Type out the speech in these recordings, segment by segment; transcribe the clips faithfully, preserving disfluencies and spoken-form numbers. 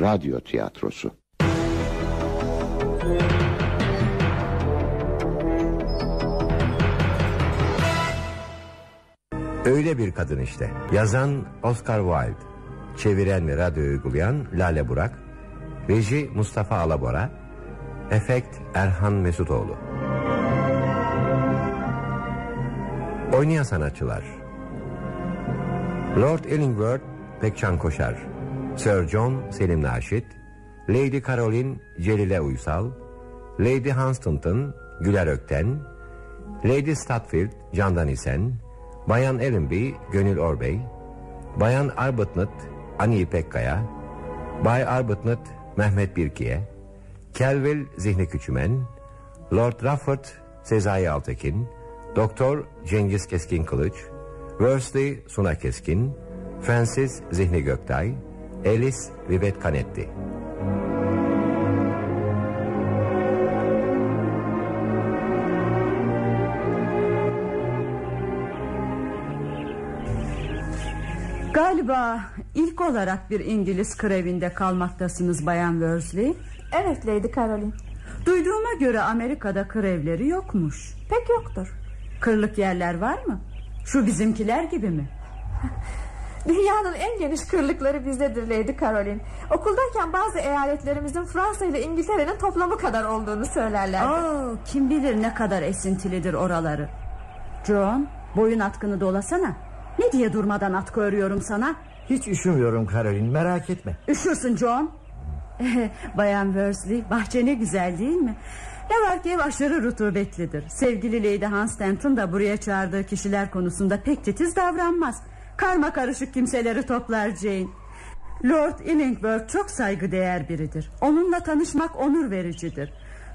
radyo tiyatrosu. Öyle bir kadın işte. Yazan Oscar Wilde, çeviren ve radyo uygulayan Lale Burak, reji Mustafa Alabora, efekt Erhan Mesutoğlu. Oynayan sanatçılar: Lord Illingworth Pekcan Koşar, Sir John Selim Naşit, Lady Caroline Celile Uysal, Lady Hunstanton Güler Ökten, Lady Statfield Candan İsen, Bayan Allenby Gönül Orbey, Bayan Arbuthnot Ani İpekkaya, Bay Arbuthnot Mehmet Birkiye, Kelvil Zihni Küçümen, Lord Rufford Sezai Altekin, Doktor Cengiz Keskin Kılıç, Worsley Suna Keskin, Francis Zihni Göktay, Alice Vivet Canetti. Galiba ilk olarak bir İngiliz krevinde kalmaktasınız Bayan Worsley. Evet Lady Caroline. Duyduğuma göre Amerika'da krevleri yokmuş. Pek yoktur. Kırlık yerler var mı? Şu bizimkiler gibi mi? Dünyanın en geniş kırlıkları bizdedir Lady Caroline. Okuldayken bazı eyaletlerimizin Fransa ile İngiltere'nin toplamı kadar olduğunu söylerlerdi. Oo, kim bilir ne kadar esintilidir oraları. John, boyun atkını dolasana. Ne diye durmadan atkı örüyorum sana? Hiç üşümüyorum Caroline, merak etme. Üşürsün John. Bayan Worsley, bahçe ne güzel değil mi? Ne var ki ev aşırı rutubetlidir. Sevgili Lady Hunstanton da buraya çağırdığı kişiler konusunda pek titiz davranmaz. Karma karışık kimseleri toplar Jane. Lord Illingworth çok saygıdeğer biridir. Onunla tanışmak onur vericidir.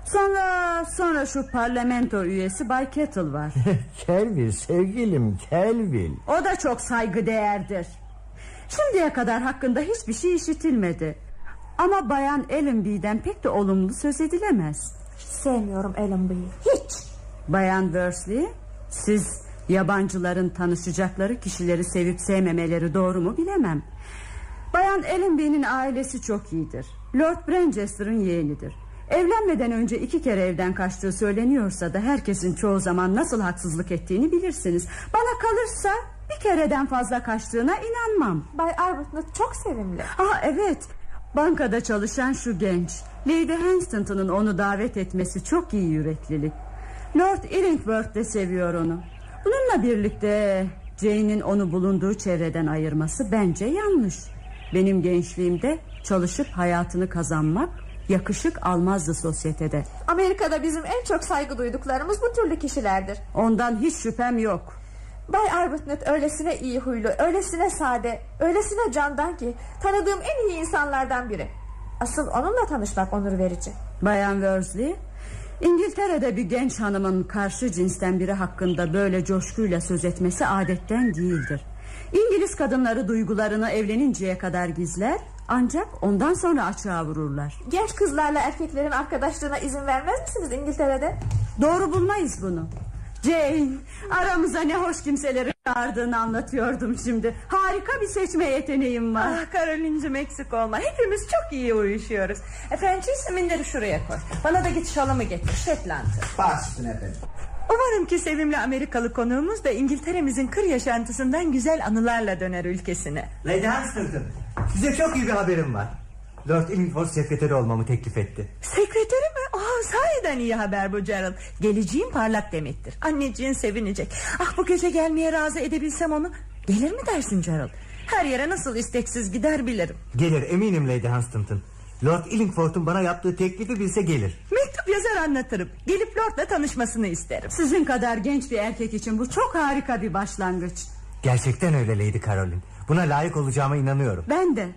Sonra sonra şu parlamento üyesi Bay Kettle var. Kelvil sevgilim, Kelvil. O da çok saygıdeğerdir. Şimdiye kadar hakkında hiçbir şey işitilmedi. Ama Bayan Allenby'den pek de olumlu söz edilemez. Hiç sevmiyorum Allenby'yi, hiç. Bayan Worsley, siz yabancıların tanışacakları kişileri sevip sevmemeleri doğru mu bilemem. Bayan Allenby'nin ailesi çok iyidir. Lord Branchester'ın yeğenidir. Evlenmeden önce iki kere evden kaçtığı söyleniyorsa da herkesin çoğu zaman nasıl haksızlık ettiğini bilirsiniz. Bana kalırsa bir kereden fazla kaçtığına inanmam. Bay Arbuthnot çok sevimli. Ah evet, bankada çalışan şu genç Lady Hunstanton'un onu davet etmesi çok iyi yüreklilik. Lord Illingworth de seviyor onu. Bununla birlikte Jane'in onu bulunduğu çevreden ayırması bence yanlış. Benim gençliğimde çalışıp hayatını kazanmak yakışık almazdı sosyetede. Amerika'da bizim en çok saygı duyduklarımız bu türlü kişilerdir. Ondan hiç şüphem yok. Bay Arbuthnot öylesine iyi huylu, öylesine sade, öylesine candan ki tanıdığım en iyi insanlardan biri. Asıl onunla tanışmak onur verici. Bayan Worsley, İngiltere'de bir genç hanımın karşı cinsten biri hakkında böyle coşkuyla söz etmesi adetten değildir. İngiliz kadınları duygularını evleninceye kadar gizler, ancak ondan sonra açığa vururlar. Genç kızlarla erkeklerin arkadaşlığına izin vermez misiniz İngiltere'de? Doğru bulmayız bunu. Jane, aramıza ne hoş kimseleri çağırdığını anlatıyordum şimdi. Harika bir seçme yeteneğim var. Ah Caroline'cim, eksik olma. Hepimiz çok iyi uyuşuyoruz. Francis, minderi şuraya koy. Bana da git şalımı getir, Shetland'ı. Bastın efendim. Umarım ki sevimli Amerikalı konuğumuz da İngiltere'mizin kır yaşantısından güzel anılarla döner ülkesine. Lady Hunstanton, size çok iyi bir haberim var. Lord Illingworth sekreteri olmamı teklif etti. Sekreteri mi? Oh, sahiden iyi haber bu Gerald. Geleceğin parlak demektir. Anneciğin sevinecek. Ah, bu gece gelmeye razı edebilsem onu. Gelir mi dersin Gerald? Her yere nasıl isteksiz gider bilirim. Gelir eminim Lady Hunstanton. Lord Illingworth'un bana yaptığı teklifi bilse gelir. Mektup yazar anlatırım. Gelip Lord'la tanışmasını isterim. Sizin kadar genç bir erkek için bu çok harika bir başlangıç. Gerçekten öyle Lady Caroline. Buna layık olacağıma inanıyorum. Ben de.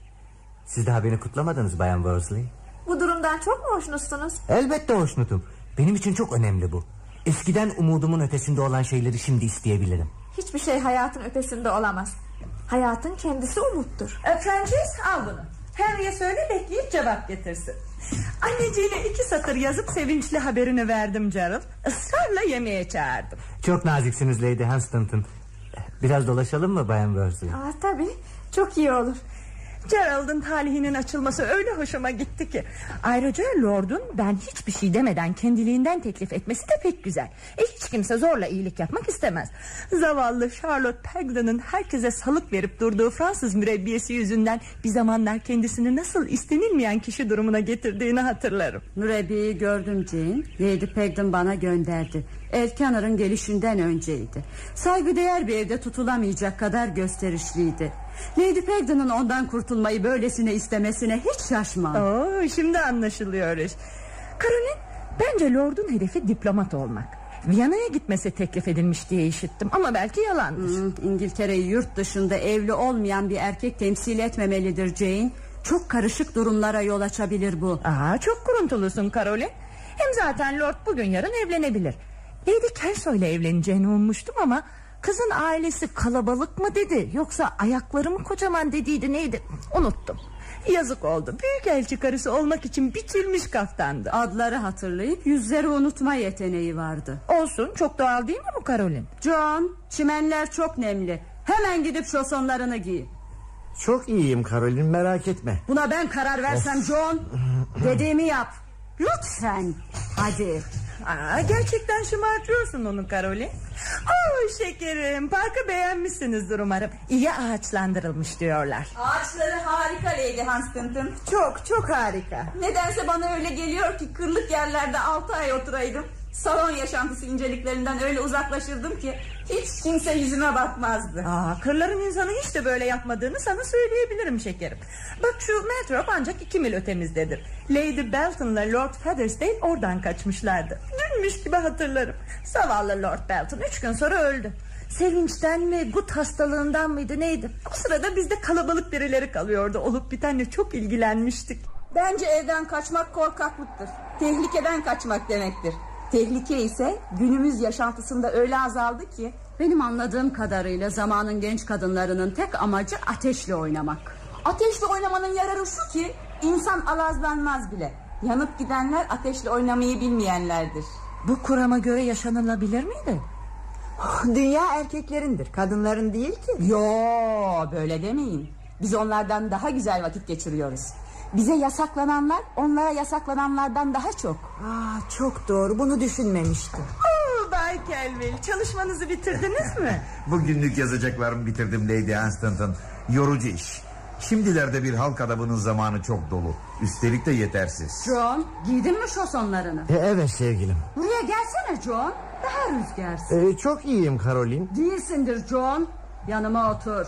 Siz daha beni kutlamadınız Bayan Worsley. Bu durumdan çok mu hoşnutsunuz? Elbette hoşnutum. Benim için çok önemli bu. Eskiden umudumun ötesinde olan şeyleri şimdi isteyebilirim. Hiçbir şey hayatın ötesinde olamaz. Hayatın kendisi umuttur. e, Francis, al bunu. Henry'e söyle, bekleyip cevap getirsin. Anneciğine iki satır yazıp sevinçli haberini verdim Gerald. Israrla yemeğe çağırdım. Çok naziksiniz Lady Hunstanton. Biraz dolaşalım mı Bayan Worsley? Aa, tabii, çok iyi olur. Gerald'ın talihinin açılması öyle hoşuma gitti ki. Ayrıca Lord'un ben hiçbir şey demeden kendiliğinden teklif etmesi de pek güzel. E hiç kimse zorla iyilik yapmak istemez. Zavallı Charlotte Pagden'ın herkese salık verip durduğu Fransız mürebbiyesi yüzünden bir zamanlar kendisini nasıl istenilmeyen kişi durumuna getirdiğini hatırlarım. Mürebbiyeyi gördüm Jane. Lady Pagden bana gönderdi. Elkanar'ın gelişinden önceydi. Saygıdeğer bir evde tutulamayacak kadar gösterişliydi. Lady Pagden'ın ondan kurtulmayı böylesine istemesine hiç şaşmam. Oo, şimdi anlaşılıyor iş. Caroline, bence Lord'un hedefi diplomat olmak. Viyana'ya gitmesi teklif edilmiş diye işittim ama belki yalandır. hmm, İngiltere'yi yurt dışında evli olmayan bir erkek temsil etmemelidir Jane. Çok karışık durumlara yol açabilir bu. Aa, çok kuruntulusun Caroline. Hem zaten Lord bugün yarın evlenebilir. Lady Kelso ile evleneceğini ummuştum ama kızın ailesi kalabalık mı dedi, yoksa ayakları mı kocaman dediydi, neydi unuttum. Yazık oldu. Büyükelçi karısı olmak için biçilmiş kaftandı. Adları hatırlayıp yüzleri unutma yeteneği vardı. Olsun, çok doğal değil mi bu Caroline? John, çimenler çok nemli. Hemen gidip şosonlarını giy. Çok iyiyim Caroline, merak etme. Buna ben karar versem of. John, dediğimi yap. Lütfen. Hadi. Aa, gerçekten şımartıyorsun onu Caroline. Oh şekerim, parkı beğenmişsinizdir umarım. İyi ağaçlandırılmış diyorlar. Ağaçları harika Lady Hunstanton. Çok çok harika. Nedense bana öyle geliyor ki kırlık yerlerde altı ay oturaydım. Salon yaşantısı inceliklerinden öyle uzaklaşırdım ki hiç kimse yüzüme bakmazdı. Aa, kırların insanı hiç de böyle yapmadığını sana söyleyebilirim şekerim. Bak şu Metrop ancak iki mil ötemizdedir. Lady Belton'la Lord Feathersdale oradan kaçmışlardı. Dünmüş gibi hatırlarım. Zavallı Lord Belton üç gün sonra öldü. Sevinçten mi, gut hastalığından mıydı neydi? O sırada bizde kalabalık birileri kalıyordu. Olup bitenle çok ilgilenmiştik. Bence evden kaçmak korkaklıktır. Tehlikeden kaçmak demektir. Tehlike ise günümüz yaşantısında öyle azaldı ki. Benim anladığım kadarıyla zamanın genç kadınlarının tek amacı ateşle oynamak. Ateşle oynamanın yararı şu ki insan alazlanmaz bile. Yanıp gidenler ateşle oynamayı bilmeyenlerdir. Bu kurama göre yaşanılabilir miydi? Dünya erkeklerindir, kadınların değil ki. Yo, böyle demeyin. Biz onlardan daha güzel vakit geçiriyoruz. Bize yasaklananlar onlara yasaklananlardan daha çok. Aa, çok doğru, bunu düşünmemiştim. Oo, Bay Kelvin, çalışmanızı bitirdiniz mi? Bugünlük yazacaklarımı bitirdim Lady Hunstanton. Yorucu iş. Şimdilerde bir halk adamının zamanı çok dolu. Üstelik de yetersiz. John, giydin mi şosonlarını? E, evet sevgilim. Buraya gelsene John. Daha rüzgarsın. E, çok iyiyim Caroline. Değilsindir John. Yanıma otur.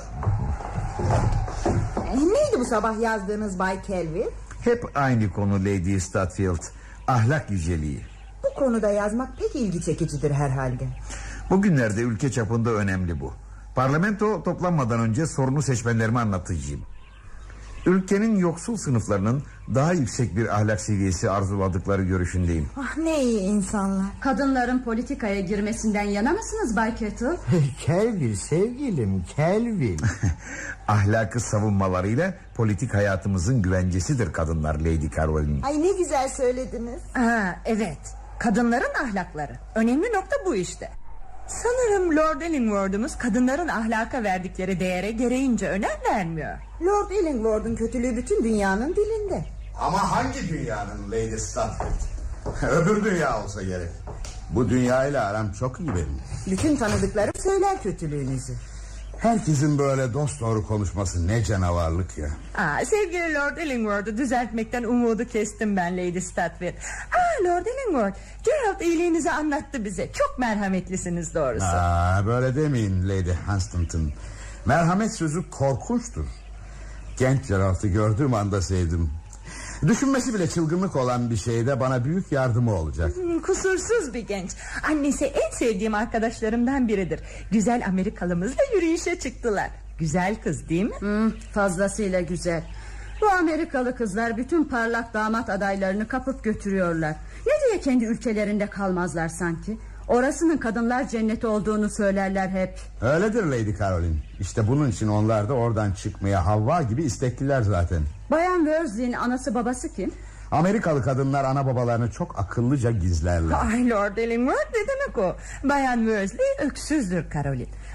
E, neydi bu sabah yazdığınız Bay Kelvin? Hep aynı konu Lady Statfield. Ahlak yüceliği. Bu konuda yazmak pek ilgi çekicidir herhalde. Bugünlerde ülke çapında önemli bu. Parlamento toplanmadan önce sorunu seçmenlerime anlatacağım. Ülkenin yoksul sınıflarının daha yüksek bir ahlak seviyesi arzuladıkları görüşündeyim. Ah, ne iyi insanlar. Kadınların politikaya girmesinden yana mısınız Bay Kettle? Kelvin sevgilim, Kelvin. Ahlakı savunmalarıyla politik hayatımızın güvencesidir kadınlar Lady Caroline. Ay, ne güzel söylediniz. Aa, evet, kadınların ahlakları. Önemli nokta bu işte. Sanırım Lord Illingworth'umuz kadınların ahlaka verdikleri değere gereğince önem vermiyor. Lord Illingworth'un kötülüğü bütün dünyanın dilinde. Ama hangi dünyanın Lady Stanfield? Öbür dünya olsa gerek. Bu dünyayla aram çok iyi benim. Bütün tanıdıklarım söyler kötülüğünüzü. Herkesin böyle dosdoğru konuşması ne canavarlık ya. Aa, sevgili Lord Illingworth'u düzeltmekten umudu kestim ben Lady Statfield. Aa, Lord Illingworth, Gerald iyiliğinizi anlattı bize. Çok merhametlisiniz doğrusu. Aa, böyle demeyin Lady Hunstanton. Merhamet sözü korkunçtur. Genç Gerald'ı gördüğüm anda sevdim. Düşünmesi bile çılgınlık olan bir şeyde bana büyük yardımı olacak. Hmm, kusursuz bir genç. Annesi en sevdiğim arkadaşlarımdan biridir. Güzel Amerikalımızla yürüyüşe çıktılar. Güzel kız değil mi? Hmm, fazlasıyla güzel. Bu Amerikalı kızlar bütün parlak damat adaylarını kapıp götürüyorlar. Ne diye kendi ülkelerinde kalmazlar sanki? Orasının kadınlar cenneti olduğunu söylerler hep. Öyledir Lady Caroline. İşte bunun için onlar da oradan çıkmaya Havva gibi istekliler zaten. Bayan Worsley'in anası babası kim? Amerikalı kadınlar ana babalarını çok akıllıca gizlerler. Ay Lord Illingworth, ne demek o? Bayan Worsley öksüzdür Caroline.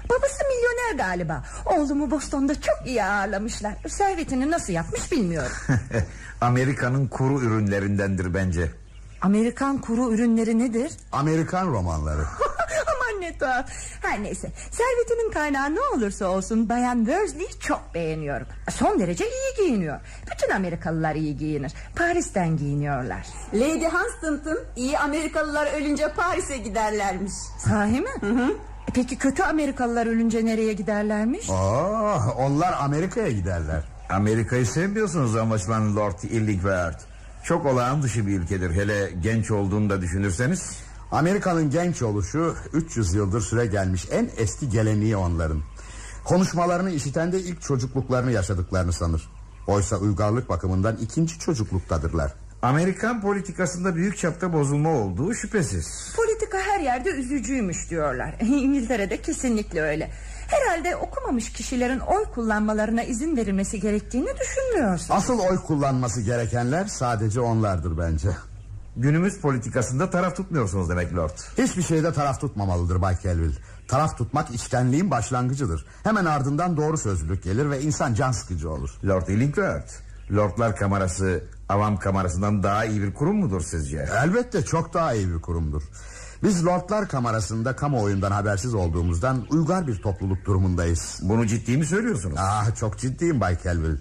Babası milyoner galiba. Oğlumu Boston'da çok iyi ağırlamışlar. Servetini nasıl yapmış bilmiyorum. Amerika'nın kuru ürünlerindendir bence. Amerikan kuru ürünleri nedir? Amerikan romanları. Aman ne tuhaf. Her neyse, servetinin kaynağı ne olursa olsun Bayan Worsley'i çok beğeniyorum. Son derece iyi giyiniyor. Bütün Amerikalılar iyi giyinir. Paris'ten giyiniyorlar. Lady Hunstanton iyi Amerikalılar ölünce Paris'e giderlermiş. Sahi mi? Hı hı. E peki kötü Amerikalılar ölünce nereye giderlermiş? Oo, onlar Amerika'ya giderler. Amerika'yı sevmiyorsunuz anlaşılan Lord Illingworth. Çok olağan dışı bir ülkedir, hele genç olduğunu da düşünürseniz. Amerika'nın genç oluşu üç yüz yıldır süre gelmiş en eski geleneği onların. Konuşmalarını işiten de ilk çocukluklarını yaşadıklarını sanır. Oysa uygarlık bakımından ikinci çocukluktadırlar. Amerikan politikasında büyük çapta bozulma olduğu şüphesiz. Politika her yerde üzücüymüş diyorlar. İngiltere'de kesinlikle öyle. Herhalde okumamış kişilerin oy kullanmalarına izin verilmesi gerektiğini düşünmüyorsun. Asıl oy kullanması gerekenler sadece onlardır bence. Günümüz politikasında taraf tutmuyorsunuz demek Lord. Hiçbir şeyde taraf tutmamalıdır Bay Kelvin. Taraf tutmak içtenliğin başlangıcıdır. Hemen ardından doğru sözlülük gelir ve insan can sıkıcı olur. Lord Illingworth, Lordlar Kamerası avam kamerasından daha iyi bir kurum mudur sizce? Elbette çok daha iyi bir kurumdur. Biz Lordlar Kamerası'nda kamuoyundan habersiz olduğumuzdan uygar bir topluluk durumundayız. Bunu ciddi mi söylüyorsunuz? Ah, çok ciddiyim Bay Kelvin.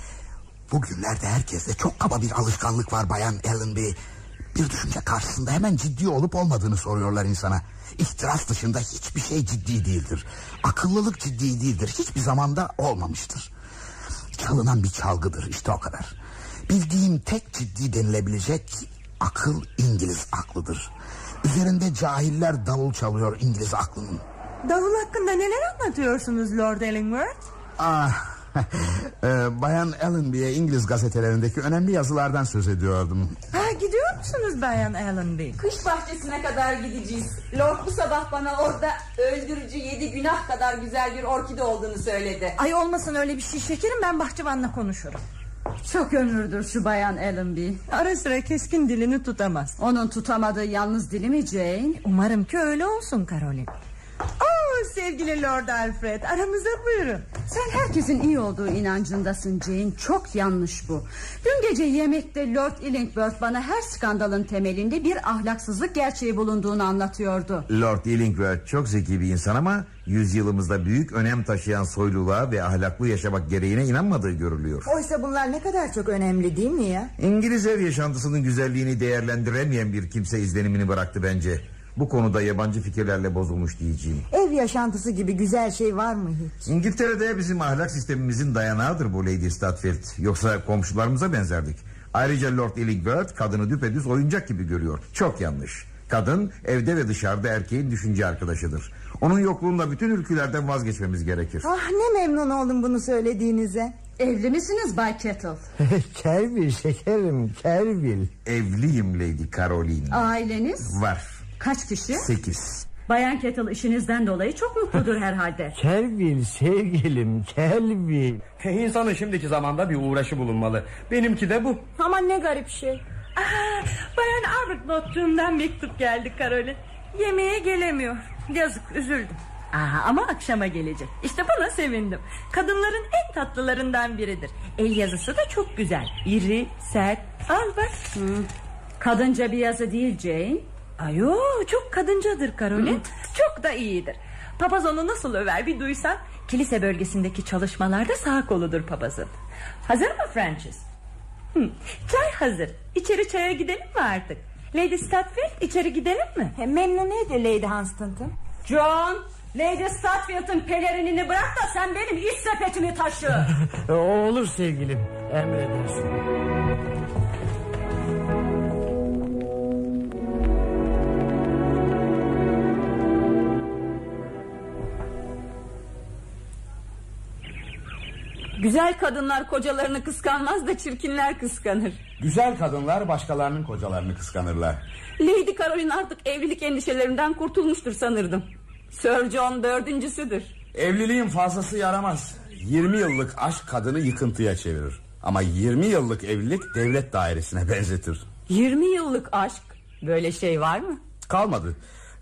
Bugünlerde herkeste çok kaba bir alışkanlık var Bayan Allenby. Bir düşünce karşısında hemen ciddi olup olmadığını soruyorlar insana. İhtiras dışında hiçbir şey ciddi değildir. Akıllılık ciddi değildir. Hiçbir zamanda olmamıştır. Çalınan bir çalgıdır, işte o kadar. Bildiğim tek ciddi denilebilecek akıl İngiliz aklıdır. Üzerinde cahiller davul çalıyor İngiliz aklının. Davul hakkında neler anlatıyorsunuz Lord Illingworth? Ah, e, Bayan Allenby'ye İngiliz gazetelerindeki önemli yazılardan söz ediyordum. Ha, gidiyor musunuz Bayan Allenby? Kış bahçesine kadar gideceğiz. Lord bu sabah bana orada öldürücü yedi günah kadar güzel bir orkide olduğunu söyledi. Ay olmasın öyle bir şey şekerim, ben bahçıvanla konuşurum. Çok ömürdür şu Bayan Allenby. Ara sıra keskin dilini tutamaz. Onun tutamadığı yalnız dili mi Jane? Umarım ki öyle olsun Caroline. Oo, sevgili Lord Alfred, aramıza buyurun. Sen herkesin iyi olduğu inancındasın Jane. Çok yanlış bu. Dün gece yemekte Lord Illingworth bana her skandalın temelinde bir ahlaksızlık gerçeği bulunduğunu anlatıyordu. Lord Illingworth çok zeki bir insan ama yüzyılımızda büyük önem taşıyan soyluluğa ve ahlaklı yaşamak gereğine inanmadığı görülüyor. Oysa bunlar ne kadar çok önemli değil mi ya? İngiliz ev yaşantısının güzelliğini değerlendiremeyen bir kimse izlenimini bıraktı bence. Bu konuda yabancı fikirlerle bozulmuş diyeceğim. Ev yaşantısı gibi güzel şey var mı hiç? İngiltere'de bizim ahlak sistemimizin dayanağıdır bu Lady Stutfield. Yoksa komşularımıza benzerdik. Ayrıca Lord Illingworth kadını düpedüz oyuncak gibi görüyor. Çok yanlış. Kadın evde ve dışarıda erkeğin düşünce arkadaşıdır. Onun yokluğunda bütün ülkelerden vazgeçmemiz gerekir. Ah, ne memnun oldum bunu söylediğinize. Evli misiniz Bay Kettle? Kervil şekerim, Kervil. Evliyim Lady Caroline. Aileniz? Var. Kaç kişi? Sekiz. Bayan Kettle işinizden dolayı çok mutludur herhalde. Kervil sevgilim, Kervil. İnsanın şimdiki zamanda bir uğraşı bulunmalı. Benimki de bu. Aman ne garip şey. Aa, Bayan Arbuthnot'tan mektup geldi Caroline. Yemeğe gelemiyor. Yazık, üzüldüm. Aa, ama akşama gelecek. İşte buna sevindim. Kadınların en tatlılarından biridir. El yazısı da çok güzel. İri, sert. Al bak. Hmm. Kadınca bir yazı değil Jane. Ayo, çok kadıncadır Caroline. Hı. Çok da iyidir. Papaz onu nasıl över bir duysan. Kilise bölgesindeki çalışmalarda sağ koludur papazın. Hazır mı Francis? Hı. Çay hazır. İçeri çaya gidelim mi artık? Lady Stutfield, içeri gidelim mi? He, memnuniyetle Lady Hunstanton. John, Lady Stutfield'ın pelerinini bırak da sen benim iş sepetimi taşı. Olur sevgilim, emredersin. Güzel kadınlar kocalarını kıskanmaz da çirkinler kıskanır. Güzel kadınlar başkalarının kocalarını kıskanırlar. Lady Caroline artık evlilik endişelerinden kurtulmuştur sanırdım. Sir John dördüncüsüdür. Evliliğin fazlası yaramaz. Yirmi yıllık aşk kadını yıkıntıya çevirir. Ama yirmi yıllık evlilik devlet dairesine benzetir. Yirmi yıllık aşk, böyle şey var mı? Kalmadı.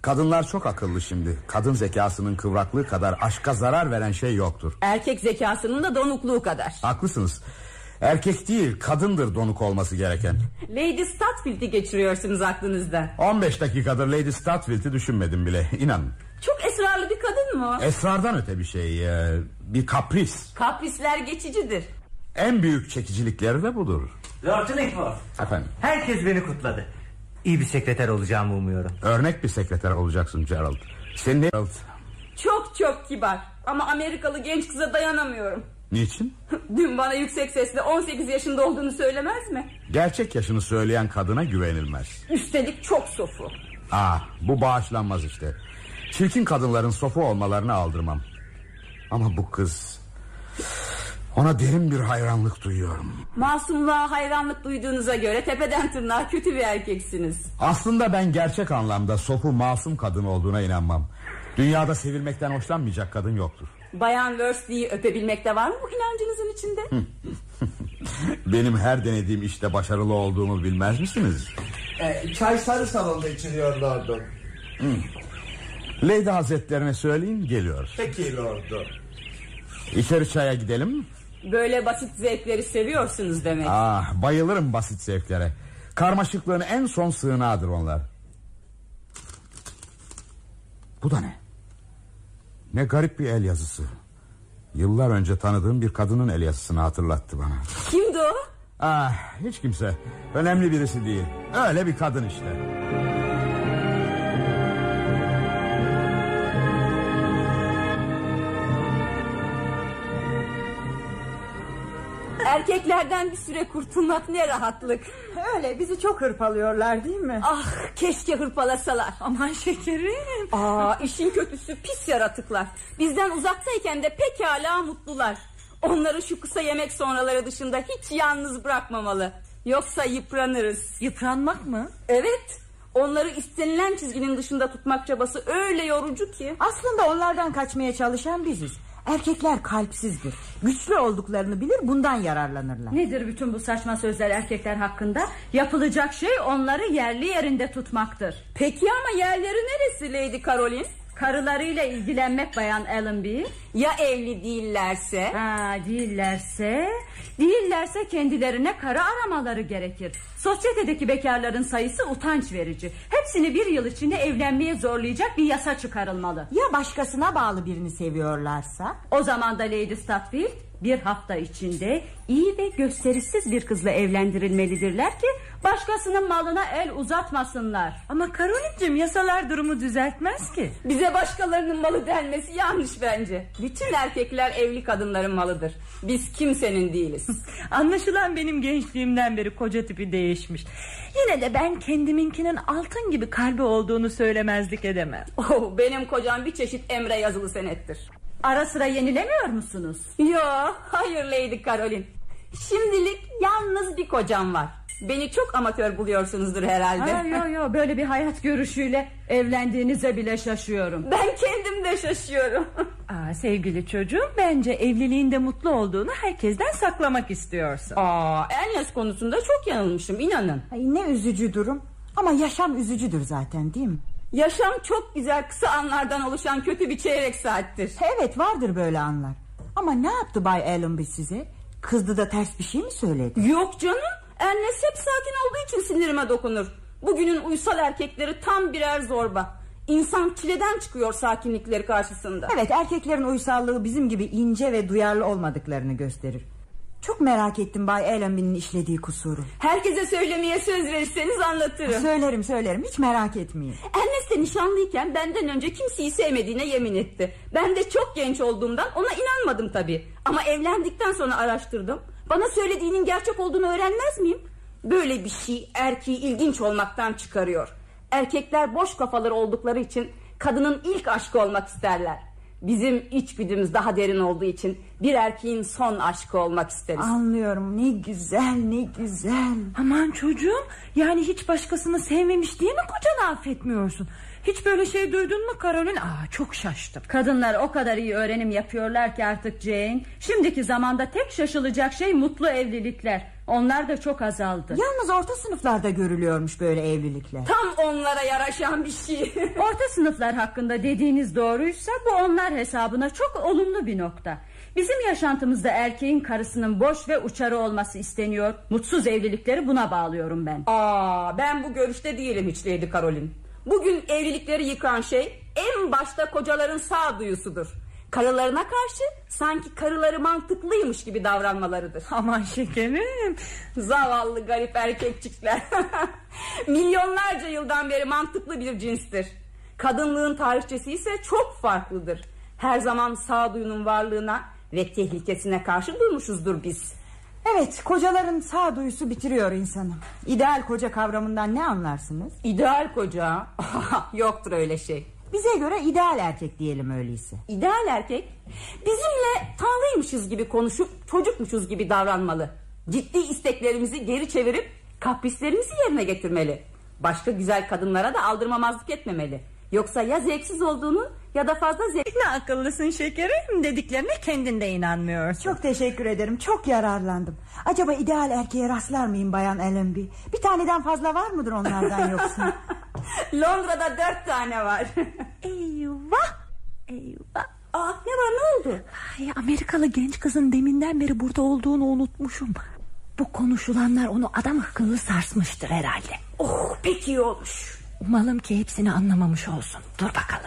Kadınlar çok akıllı şimdi. Kadın zekasının kıvraklığı kadar aşka zarar veren şey yoktur. Erkek zekasının da donukluğu kadar. Haklısınız. Erkek değil, kadındır donuk olması gereken. Lady Stutfield'i geçiriyorsunuz aklınızda. on beş dakikadır Lady Stutfield'i düşünmedim bile, inanın. Çok esrarlı bir kadın mı? Esrardan öte bir şey, e, bir kapris. Kaprisler geçicidir. En büyük çekicilikleri de budur. Lord Linkford. Efendim? Herkes beni kutladı. İyi bir sekreter olacağımı umuyorum. Örnek bir sekreter olacaksın Gerald. Senin ne... Çok çok kibar. Ama Amerikalı genç kıza dayanamıyorum. Niçin? Dün bana yüksek sesle on sekiz yaşında olduğunu söylemez mi? Gerçek yaşını söyleyen kadına güvenilmez. Üstelik çok sofu. Ah, bu bağışlanmaz işte. Çirkin kadınların sofu olmalarını aldırmam. Ama bu kız... Ona derin bir hayranlık duyuyorum. Masumluğa hayranlık duyduğunuza göre tepeden tırnağa kötü bir erkeksiniz. Aslında ben gerçek anlamda sofu masum kadın olduğuna inanmam. Dünyada sevilmekten hoşlanmayacak kadın yoktur. Bayan Worsley'i öpebilmekte var mı bu inancınızın içinde? Benim her denediğim işte başarılı olduğumu bilmez misiniz? E, çay sarı salonda içiliyor lordum. Hmm. Lady Hazretlerine söyleyin, geliyor. Peki lordum. İçeri çaya gidelim mi? Böyle basit zevkleri seviyorsunuz demek. Ah, bayılırım basit zevklere. Karmaşıklığın en son sığınağıdır onlar. Bu da ne? Ne garip bir el yazısı. Yıllar önce tanıdığım bir kadının el yazısını hatırlattı bana. Kimdi o? Ah, hiç kimse. Önemli birisi değil. Öyle bir kadın işte. Erkeklerden bir süre kurtulmak ne rahatlık. Öyle, bizi çok hırpalıyorlar değil mi? Ah, keşke hırpalasalar. Aman şekerim. Aa, işin kötüsü pis yaratıklar. Bizden uzaktayken de pekala mutlular. Onları şu kısa yemek sonraları dışında hiç yalnız bırakmamalı. Yoksa yıpranırız. Yıpranmak mı? Evet. Onları istenilen çizginin dışında tutmak çabası öyle yorucu ki. Aslında onlardan kaçmaya çalışan biziz. Erkekler kalpsizdir. Güçlü olduklarını bilir, bundan yararlanırlar. Nedir bütün bu saçma sözler erkekler hakkında? Yapılacak şey onları yerli yerinde tutmaktır. Peki ama yerleri neresi Lady Caroline? Karılarıyla ilgilenmek Bayan Allenby. Ya evli değillerse? Ha, değillerse Değillerse kendilerine karı aramaları gerekir. Sosyetedeki bekarların sayısı utanç verici. Hepsini bir yıl içinde evlenmeye zorlayacak bir yasa çıkarılmalı. Ya başkasına bağlı birini seviyorlarsa? O zaman da Lady Stutfield bir hafta içinde iyi ve gösterişsiz bir kızla evlendirilmelidirler ki başkasının malına el uzatmasınlar. Ama Caroline'cim, yasalar durumu düzeltmez ki. Bize başkalarının malı denmesi yanlış bence. Bütün erkekler evli kadınların malıdır. Biz kimsenin değiliz. Anlaşılan benim gençliğimden beri koca tipi değişmiş. Yine de ben kendiminkinin altın gibi kalbi olduğunu söylemezlik edemem. Oh, benim kocam bir çeşit emre yazılı senettir. Ara sıra yenilemiyor musunuz? Yo, hayır Lady Caroline. Şimdilik yalnız bir kocam var. Beni çok amatör buluyorsunuzdur herhalde. Ha, yo yo, böyle bir hayat görüşüyle evlendiğinize bile şaşıyorum. Ben kendim de şaşıyorum. Aa, sevgili çocuğum, bence evliliğinde mutlu olduğunu herkesten saklamak istiyorsun. Aa, Agnes konusunda çok yanılmışım, inanın. Ay, ne üzücü durum. Ama yaşam üzücüdür zaten, değil mi? Yaşam çok güzel kısa anlardan oluşan kötü bir çeyrek saattir. Evet, vardır böyle anlar. Ama ne yaptı Bay Allenby size? Kızdı da ters bir şey mi söyledi? Yok canım. Agnes hep sakin olduğu için sinirime dokunur. Bugünün uysal erkekleri tam birer zorba. İnsan çileden çıkıyor sakinlikleri karşısında. Evet, erkeklerin uysallığı bizim gibi ince ve duyarlı olmadıklarını gösterir. Çok merak ettim Bay Allenby'nin işlediği kusuru. Herkese söylemeye söz verirseniz anlatırım. Söylerim söylerim, hiç merak etmeyin. Agnes de nişanlıyken benden önce kimseyi sevmediğine yemin etti. Ben de çok genç olduğumdan ona inanmadım tabii. Ama evlendikten sonra araştırdım. Bana söylediğinin gerçek olduğunu öğrenmez miyim? Böyle bir şey erkeği ilginç olmaktan çıkarıyor. Erkekler boş kafaları oldukları için kadının ilk aşkı olmak isterler. Bizim içgüdümüz daha derin olduğu için bir erkeğin son aşkı olmak isteriz. Anlıyorum, ne güzel ne güzel. Aman çocuğum, yani hiç başkasını sevmemiş diye mi kocanı affetmiyorsun? Hiç böyle şey duydun mu Caroline? Aa, çok şaştım. Kadınlar o kadar iyi öğrenim yapıyorlar ki artık Jane. Şimdiki zamanda tek şaşılacak şey mutlu evlilikler. Onlar da çok azaldı. Yalnız orta sınıflarda görülüyormuş böyle evlilikler. Tam onlara yaraşan bir şey. Orta sınıflar hakkında dediğiniz doğruysa bu onlar hesabına çok olumlu bir nokta. Bizim yaşantımızda erkeğin karısının boş ve uçarı olması isteniyor. Mutsuz evlilikleri buna bağlıyorum ben. Aa, ben bu görüşte değilim hiç Lady Caroline. Bugün evlilikleri yıkan şey en başta kocaların sağduyusudur. Karılarına karşı sanki karıları mantıklıymış gibi davranmalarıdır. Aman şekerim. Zavallı garip erkekçikler. Milyonlarca yıldan beri mantıklı bir cinstir. Kadınlığın tarihçesi ise çok farklıdır. Her zaman sağduyunun varlığına ve tehlikesine karşı durmuşuzdur biz. Evet, kocaların sağduyusu bitiriyor insanı. İdeal koca kavramından ne anlarsınız? İdeal koca? Yoktur öyle şey. Bize göre ideal erkek diyelim öyleyse. İdeal erkek bizimle tanrıymışız gibi konuşup çocukmuşuz gibi davranmalı. Ciddi isteklerimizi geri çevirip kaprislerimizi yerine getirmeli. Başka güzel kadınlara da aldırmamazlık etmemeli. Yoksa ya zevksiz olduğunu ya da fazla zevk... Ne akıllısın şekerim, dediklerine kendin de inanmıyorsun. Çok teşekkür ederim, çok yararlandım. Acaba ideal erkeğe rastlar mıyım Bayan Allenby? Bir taneden fazla var mıdır onlardan yoksa? Londra'da dört tane var. Eyvah, eyvah. Aa, ne var, ne oldu? Ay, Amerikalı genç kızın deminden beri burada olduğunu unutmuşum. Bu konuşulanlar onu adam akıllı sarsmıştır herhalde. Oh, pek iyi olmuş. Umalım ki hepsini anlamamış olsun. Dur bakalım.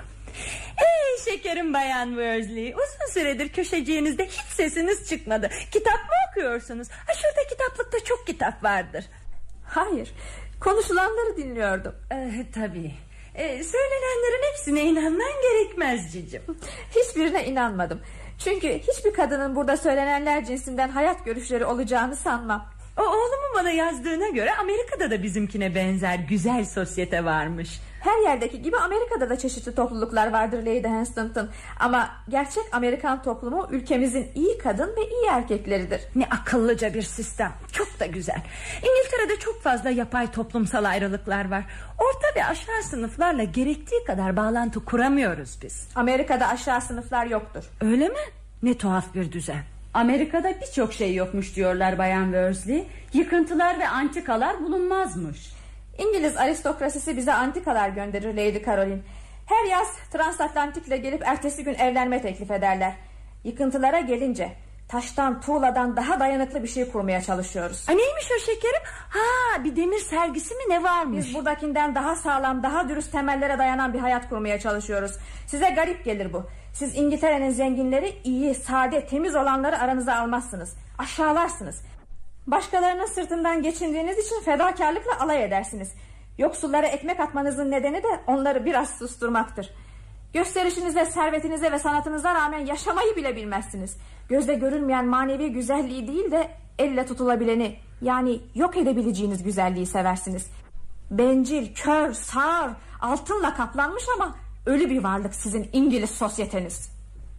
Ey şekerim Bayan Worsley, uzun süredir köşeciğinizde hiç sesiniz çıkmadı. Kitap mı okuyorsunuz? Ha, şurada kitaplıkta çok kitap vardır. Hayır, konuşulanları dinliyordum. Ee, tabii. Ee, söylenenlerin hepsine inanman gerekmez cicim. Hiçbirine inanmadım. Çünkü hiçbir kadının burada söylenenler cinsinden hayat görüşleri olacağını sanmam. O oğlumun bana yazdığına göre Amerika'da da bizimkine benzer güzel sosyete varmış. Her yerdeki gibi Amerika'da da çeşitli topluluklar vardır Lady Hunstanton. Ama gerçek Amerikan toplumu ülkemizin iyi kadın ve iyi erkekleridir. Ne akıllıca bir sistem. Çok da güzel. İngiltere'de çok fazla yapay toplumsal ayrılıklar var. Orta ve aşağı sınıflarla gerektiği kadar bağlantı kuramıyoruz biz. Amerika'da aşağı sınıflar yoktur. Öyle mi? Ne tuhaf bir düzen. Amerika'da birçok şey yokmuş diyorlar Bayan Worsley. Yıkıntılar ve antikalar bulunmazmış. İngiliz aristokrasisi bize antikalar gönderir Lady Caroline. Her yaz transatlantikle gelip ertesi gün evlenme teklif ederler. Yıkıntılara gelince taştan, tuğladan daha dayanıklı bir şey kurmaya çalışıyoruz. A, neymiş o şekerim? Ha, bir demir sergisi mi, ne varmış? Biz buradakinden daha sağlam, daha dürüst temellere dayanan bir hayat kurmaya çalışıyoruz. Size garip gelir bu. Siz İngiltere'nin zenginleri, iyi, sade, temiz olanları aranıza almazsınız. Aşağılarsınız. Başkalarının sırtından geçindiğiniz için fedakarlıkla alay edersiniz. Yoksullara ekmek atmanızın nedeni de onları biraz susturmaktır. Gösterişinize, servetinize ve sanatınıza rağmen yaşamayı bile bilmezsiniz. Gözle görülmeyen manevi güzelliği değil de elle tutulabileni, yani yok edebileceğiniz güzelliği seversiniz. Bencil, kör, sağır, altınla kaplanmış ama ölü bir varlık sizin İngiliz sosyeteniz.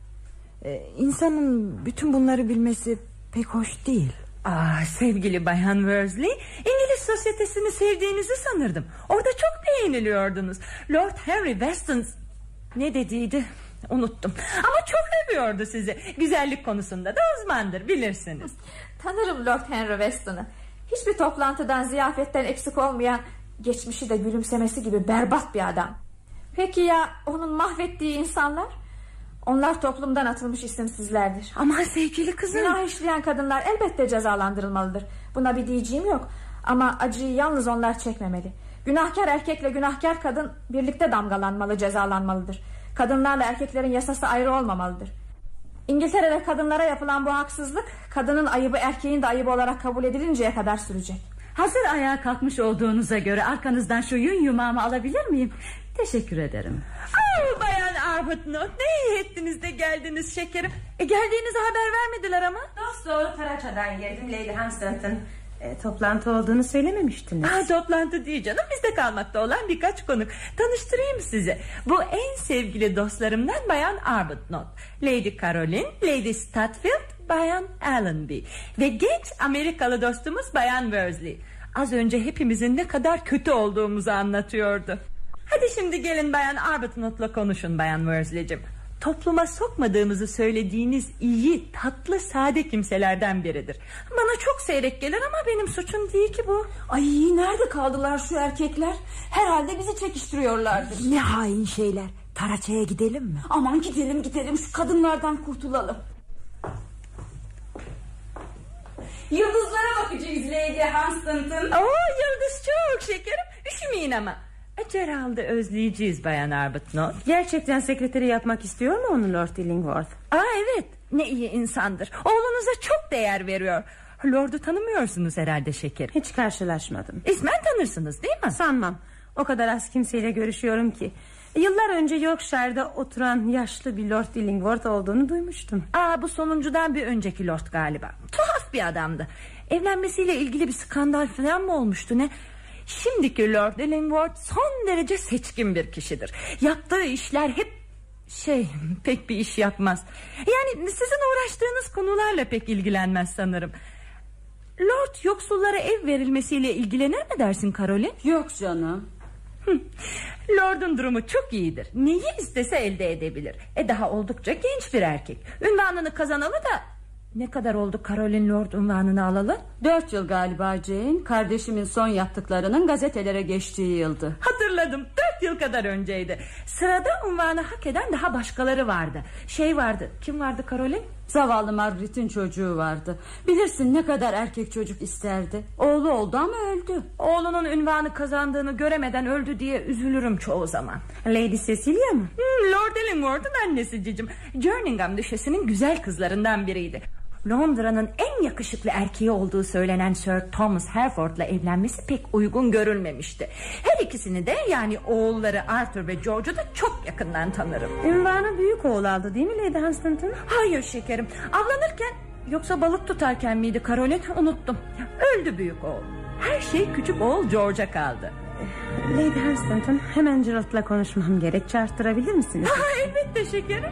Ee, insanın bütün bunları bilmesi pek hoş değil. Aa, sevgili Bayan Worsley, İngiliz sosyetesini sevdiğinizi sanırdım. Orada çok beğeniliyordunuz. Lord Henry Weston ne dediydi unuttum, ama çok övüyordu sizi. Güzellik konusunda da uzmandır, bilirsiniz. Tanırım Lord Henry Weston'ı. Hiçbir toplantıdan, ziyafetten eksik olmayan, geçmişi de gülümsemesi gibi berbat bir adam. Peki ya onun mahvettiği insanlar? Onlar toplumdan atılmış isimsizlerdir. Ama sevgili kızım, günah işleyen kadınlar elbette cezalandırılmalıdır. Buna bir diyeceğim yok. Ama acıyı yalnız onlar çekmemeli. Günahkar erkekle günahkar kadın birlikte damgalanmalı, cezalanmalıdır. Kadınlarla erkeklerin yasası ayrı olmamalıdır. İngiltere'de kadınlara yapılan bu haksızlık, kadının ayıbı erkeğin de ayıbı olarak kabul edilinceye kadar sürecek. Hazır ayağa kalkmış olduğunuza göre arkanızdan şu yün yumağımı alabilir miyim? Teşekkür ederim. Ay, Bayan Arbuthnot, ne iyi ettiniz de geldiniz şekerim. E, geldiğinizi haber vermediler ama. Dost Taraça'dan geldim Lady Hunstanton. E, toplantı olduğunu söylememiştiniz. Ha, toplantı değil canım, bizde kalmakta olan birkaç konuk. Tanıştırayım size. Bu en sevgili dostlarımdan Bayan Arbuthnot, Lady Caroline, Lady Stutfield, Bayan Allenby ve genç Amerikalı dostumuz Bayan Worsley. Az önce hepimizin ne kadar kötü olduğumuzu anlatıyordu. Hadi şimdi gelin Bayan Arbuthnot'la konuşun Bayan Worsley'cim. Topluma sokmadığımızı söylediğiniz iyi, tatlı, sade kimselerden biridir. Bana çok seyrek gelir ama benim suçum değil ki bu. Ay, nerede kaldılar şu erkekler? Herhalde bizi çekiştiriyorlardır. Ne hain şeyler. Taraçaya gidelim mi? Aman gidelim gidelim, şu kadınlardan kurtulalım. Yıldızlara bakacağız Lady Hunstanton. Oo, yıldız çok şekerim. Üşümeyin ama. Gerald'ı özleyeceğiz Bayan Arbuthnot. Gerçekten sekreteri yapmak istiyor mu onu Lord Illingworth? Aa, evet, ne iyi insandır. Oğlunuza çok değer veriyor. Lord'u tanımıyorsunuz herhalde şeker. Hiç karşılaşmadım. İsmen tanırsınız değil mi? Sanmam. O kadar az kimseyle görüşüyorum ki. Yıllar önce Yorkshire'da oturan yaşlı bir Lord Illingworth olduğunu duymuştum. Aa, bu sonuncudan bir önceki Lord galiba. Tuhaf bir adamdı. Evlenmesiyle ilgili bir skandal falan mı olmuştu ne? Şimdiki Lord Illingworth son derece seçkin bir kişidir. Yaptığı işler hep şey, pek bir iş yapmaz. Yani sizin uğraştığınız konularla pek ilgilenmez sanırım. Lord yoksullara ev verilmesiyle ilgilenir mi dersin Caroline? Yok canım. Lord'un durumu çok iyidir. Neyi istese elde edebilir. E daha oldukça genç bir erkek. Ünvanını kazanalı da ne kadar oldu Caroline Lord unvanını alalı? Dört yıl galiba Jane. Kardeşimin son yaptıklarının gazetelere geçtiği yıldı. Hatırladım, dört yıl kadar önceydi. Sırada unvanı hak eden daha başkaları vardı. Şey vardı, kim vardı Caroline? Zavallı Margaret'in çocuğu vardı. Bilirsin ne kadar erkek çocuk isterdi. Oğlu oldu ama öldü. Oğlunun ünvanı kazandığını göremeden öldü diye üzülürüm çoğu zaman. Lady Cecilia mı? Hmm, Lord Illingworth'un annesi cicim. Jerningham düşesinin güzel kızlarından biriydi. Londra'nın en yakışıklı erkeği olduğu söylenen Sir Thomas Hereford'la evlenmesi pek uygun görülmemişti. Her ikisini de, yani oğulları Arthur ve George'u da çok yakından tanırım. Ünvanı büyük oğul aldı değil mi Lady Hunstanton? Hayır şekerim, avlanırken, yoksa balık tutarken miydi Caroline, unuttum. Öldü büyük oğul. Her şey küçük oğul George'a kaldı. Lady Hunstanton, hemen Gerald'la konuşmam gerek. Çağırtırabilir misiniz? Ha, elbette şekerim.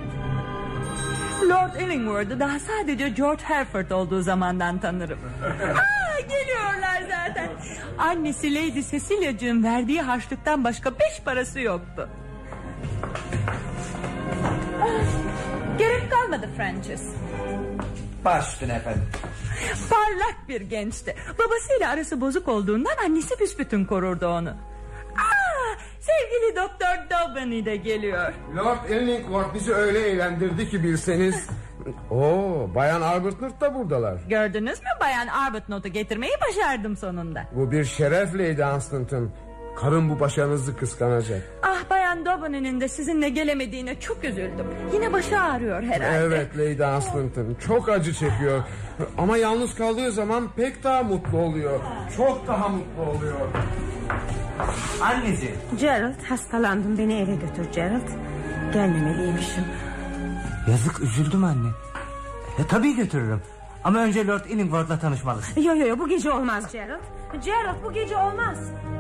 Lord Illingworth'u daha sadece George Hereford olduğu zamandan tanırım. Aa, geliyorlar zaten. Annesi Lady Cecilia'cığın verdiği harçlıktan başka beş parası yoktu. Gerek kalmadı Francis. Baş üstüne efendim. Parlak bir gençti. Babasıyla arası bozuk olduğundan annesi büsbütün korurdu onu. Aa, sevgili Doktor Daubeny de geliyor. Lord Illingworth bizi öyle eğlendirdi ki bilseniz. Oo, Bayan Arbuthnot da buradalar. Gördünüz mü, Bayan Arbuthnot'u getirmeyi başardım sonunda. Bu bir şeref Lady Hunstanton. Karım bu başarınızı kıskanacak. Ah, Bayan Daubeny'nin de sizinle gelemediğine çok üzüldüm. Yine başı ağrıyor herhalde. Evet Lady Hunstanton, çok acı çekiyor. Ama yalnız kaldığı zaman pek daha mutlu oluyor. Çok daha mutlu oluyor. Anneciğim. Gerald, hastalandım, beni eve götür Gerald. Gelmemeliymişim. Yazık, üzüldüm anne. E, tabii götürürüm. Ama önce Lord Illingworth'la tanışmalısın. Yo yo yo, bu gece olmaz Gerald. Gerald, bu gece olmaz.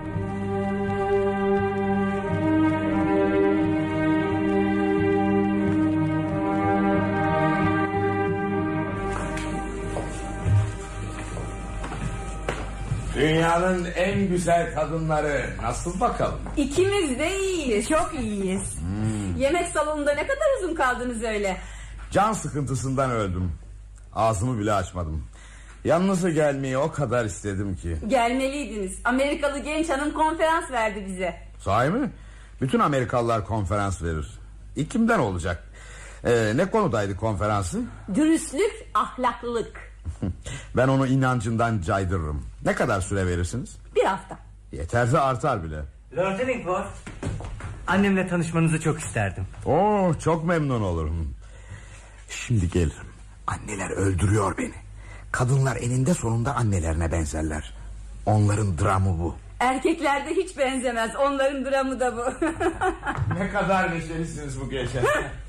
Dünyanın en güzel kadınları nasıl bakalım? İkimiz de iyiyiz, çok iyiyiz. hmm. Yemek salonunda ne kadar uzun kaldınız öyle? Can sıkıntısından öldüm. Ağzımı bile açmadım. Yanınıza gelmeyi o kadar istedim ki. Gelmeliydiniz. Amerikalı genç hanım konferans verdi bize. Sahi mi? Bütün Amerikalılar konferans verir. İlk kimden olacak? Ee, ne konudaydı konferansı? Dürüstlük, ahlaklılık. Ben onu inancından caydırırım. Ne kadar süre verirsiniz? Bir hafta. Yeterse artar bile. Lord Illingworth, annemle tanışmanızı çok isterdim. Oo, çok memnun olurum. Şimdi gelirim. Anneler öldürüyor beni. Kadınlar eninde sonunda annelerine benzerler. Onların dramı bu. Erkeklerde hiç benzemez. Onların dramı da bu. Ne kadar neşelisiniz bu gece.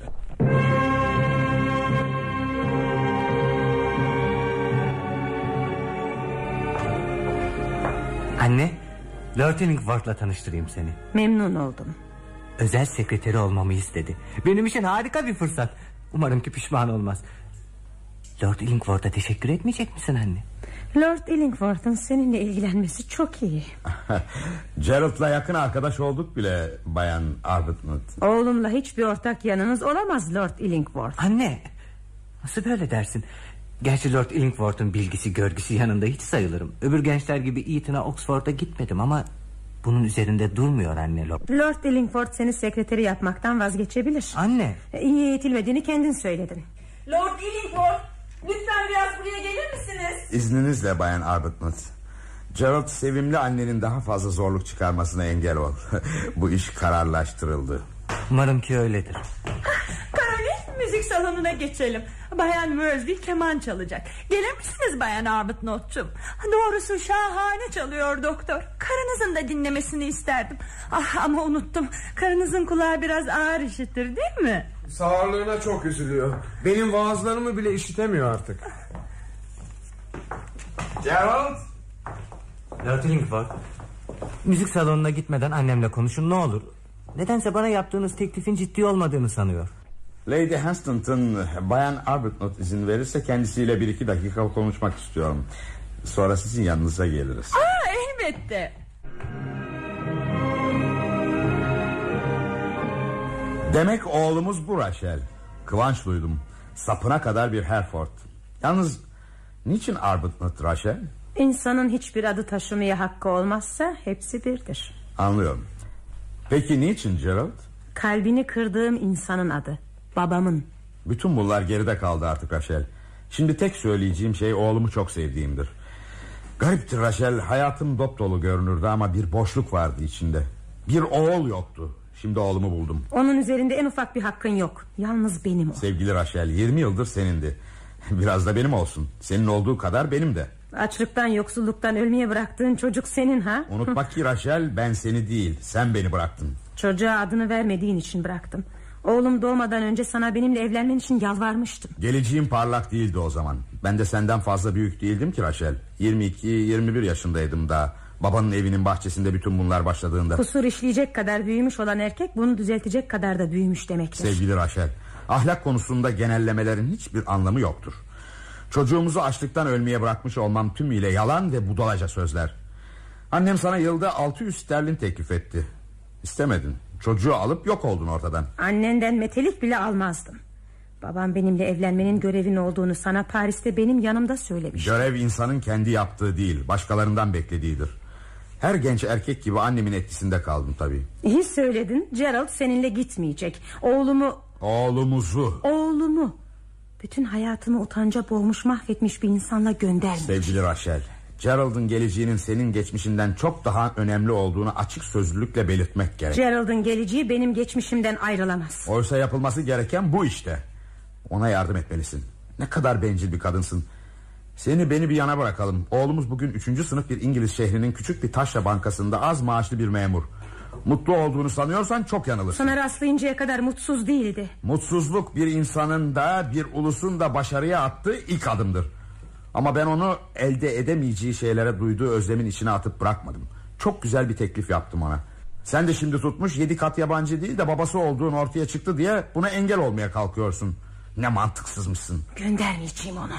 Anne, Lord Illingworth'la tanıştırayım seni. Memnun oldum. Özel sekreteri olmamı istedi. Benim için harika bir fırsat. Umarım ki pişman olmaz. Lord Illingworth'a teşekkür etmeyecek misin anne? Lord Illingworth'un seninle ilgilenmesi çok iyi. Gerald'la yakın arkadaş olduk bile Bayan Arbuthnot. Oğlumla hiçbir ortak yanınız olamaz Lord Illingworth. Anne, nasıl böyle dersin? Gerçi Lord Illingworth'un bilgisi görgüsü yanında hiç sayılırım. Öbür gençler gibi Eton'a, Oxford'a gitmedim ama bunun üzerinde durmuyor anne. Lord, Lord Illingworth seni sekreteri yapmaktan vazgeçebilir. Anne, İyi eğitilmediğini kendin söyledin. Lord Illingworth, lütfen biraz buraya gelir misiniz? İzninizle Bayan Arbuthnot. Gerald, sevimli annenin daha fazla zorluk çıkarmasına engel ol. Bu iş kararlaştırıldı. Umarım ki öyledir. Caroline, müzik salonuna geçelim. Bayan Worsley keman çalacak. Gelir misiniz Bayan Arbuthnot'cum? Doğrusu şahane çalıyor doktor. Karınızın da dinlemesini isterdim. Ah, ama unuttum. Karınızın kulağı biraz ağır işitir değil mi? Sağlığına çok üzülüyor. Benim vaazlarımı bile işitemiyor artık. Gerald. Lord Illingworth, müzik salonuna gitmeden annemle konuşun ne olur. Nedense bana yaptığınız teklifin ciddi olmadığını sanıyor. Lady Hunstanton, Bayan Arbuthnot izin verirse kendisiyle bir iki dakika konuşmak istiyorum. Sonra sizin yanınıza geliriz. Aa, elbette. Demek oğlumuz bu Rachel. Kıvanç duydum. Sapına kadar bir Hereford. Yalnız niçin Arbuthnot Rachel? İnsanın hiçbir adı taşımaya hakkı olmazsa hepsi birdir. Anlıyorum. Peki niçin Gerald? Kalbini kırdığım insanın adı. Babamın. Bütün bunlar geride kaldı artık Rachel. Şimdi tek söyleyeceğim şey oğlumu çok sevdiğimdir. Gariptir Rachel, hayatım dop dolu görünürdü ama bir boşluk vardı içinde. Bir oğul yoktu. Şimdi oğlumu buldum. Onun üzerinde en ufak bir hakkın yok. Yalnız benim o. Sevgili Rachel, yirmi yıldır senindi. Biraz da benim olsun. Senin olduğu kadar benim de. Açlıktan, yoksulluktan ölmeye bıraktığın çocuk senin ha? Unutma ki Rachel, ben seni değil, sen beni bıraktın. Çocuğa adını vermediğin için bıraktım. Oğlum doğmadan önce sana benimle evlenmen için yalvarmıştım. Geleceğim parlak değildi o zaman. Ben de senden fazla büyük değildim ki Rachel. yirmi iki yirmi bir yaşındaydım daha. Babanın evinin bahçesinde bütün bunlar başladığında. Kusur işleyecek kadar büyümüş olan erkek bunu düzeltecek kadar da büyümüş demektir. Sevgili Rachel, ahlak konusunda genellemelerin hiçbir anlamı yoktur. Çocuğumuzu açlıktan ölmeye bırakmış olmam tümüyle yalan ve budalaca sözler. Annem sana yılda altı yüz sterlin teklif etti. İstemedin. Çocuğu alıp yok oldun ortadan. Annenden metelik bile almazdım. Babam benimle evlenmenin görevin olduğunu sana Paris'te benim yanımda söylemiş. Görev insanın kendi yaptığı değil, başkalarından beklediğidir. Her genç erkek gibi annemin etkisinde kaldım tabii. İyi söyledin. Gerald seninle gitmeyecek. Oğlumu... Oğlumuzu. Oğlumu. Bütün hayatımı utanca boğmuş, mahvetmiş bir insanla göndermeyecek. Sevgili Rachel, Gerald'ın geleceğinin senin geçmişinden çok daha önemli olduğunu açık sözlülükle belirtmek gerek. Gerald'ın geleceği benim geçmişimden ayrılamaz. Oysa yapılması gereken bu işte. Ona yardım etmelisin. Ne kadar bencil bir kadınsın. Seni beni bir yana bırakalım. Oğlumuz bugün üçüncü sınıf bir İngiliz şehrinin küçük bir taşra bankasında az maaşlı bir memur. Mutlu olduğunu sanıyorsan çok yanılırsın. Sana rastlayıncaya kadar mutsuz değildi. Mutsuzluk bir insanın da bir ulusun da başarıya attığı ilk adımdır. Ama ben onu elde edemeyeceği şeylere duyduğu özlemin içine atıp bırakmadım. Çok güzel bir teklif yaptım ona. Sen de şimdi tutmuş yedi kat yabancı değil de babası olduğun ortaya çıktı diye buna engel olmaya kalkıyorsun. Ne mantıksızmışsın. Göndermeyeceğim onu.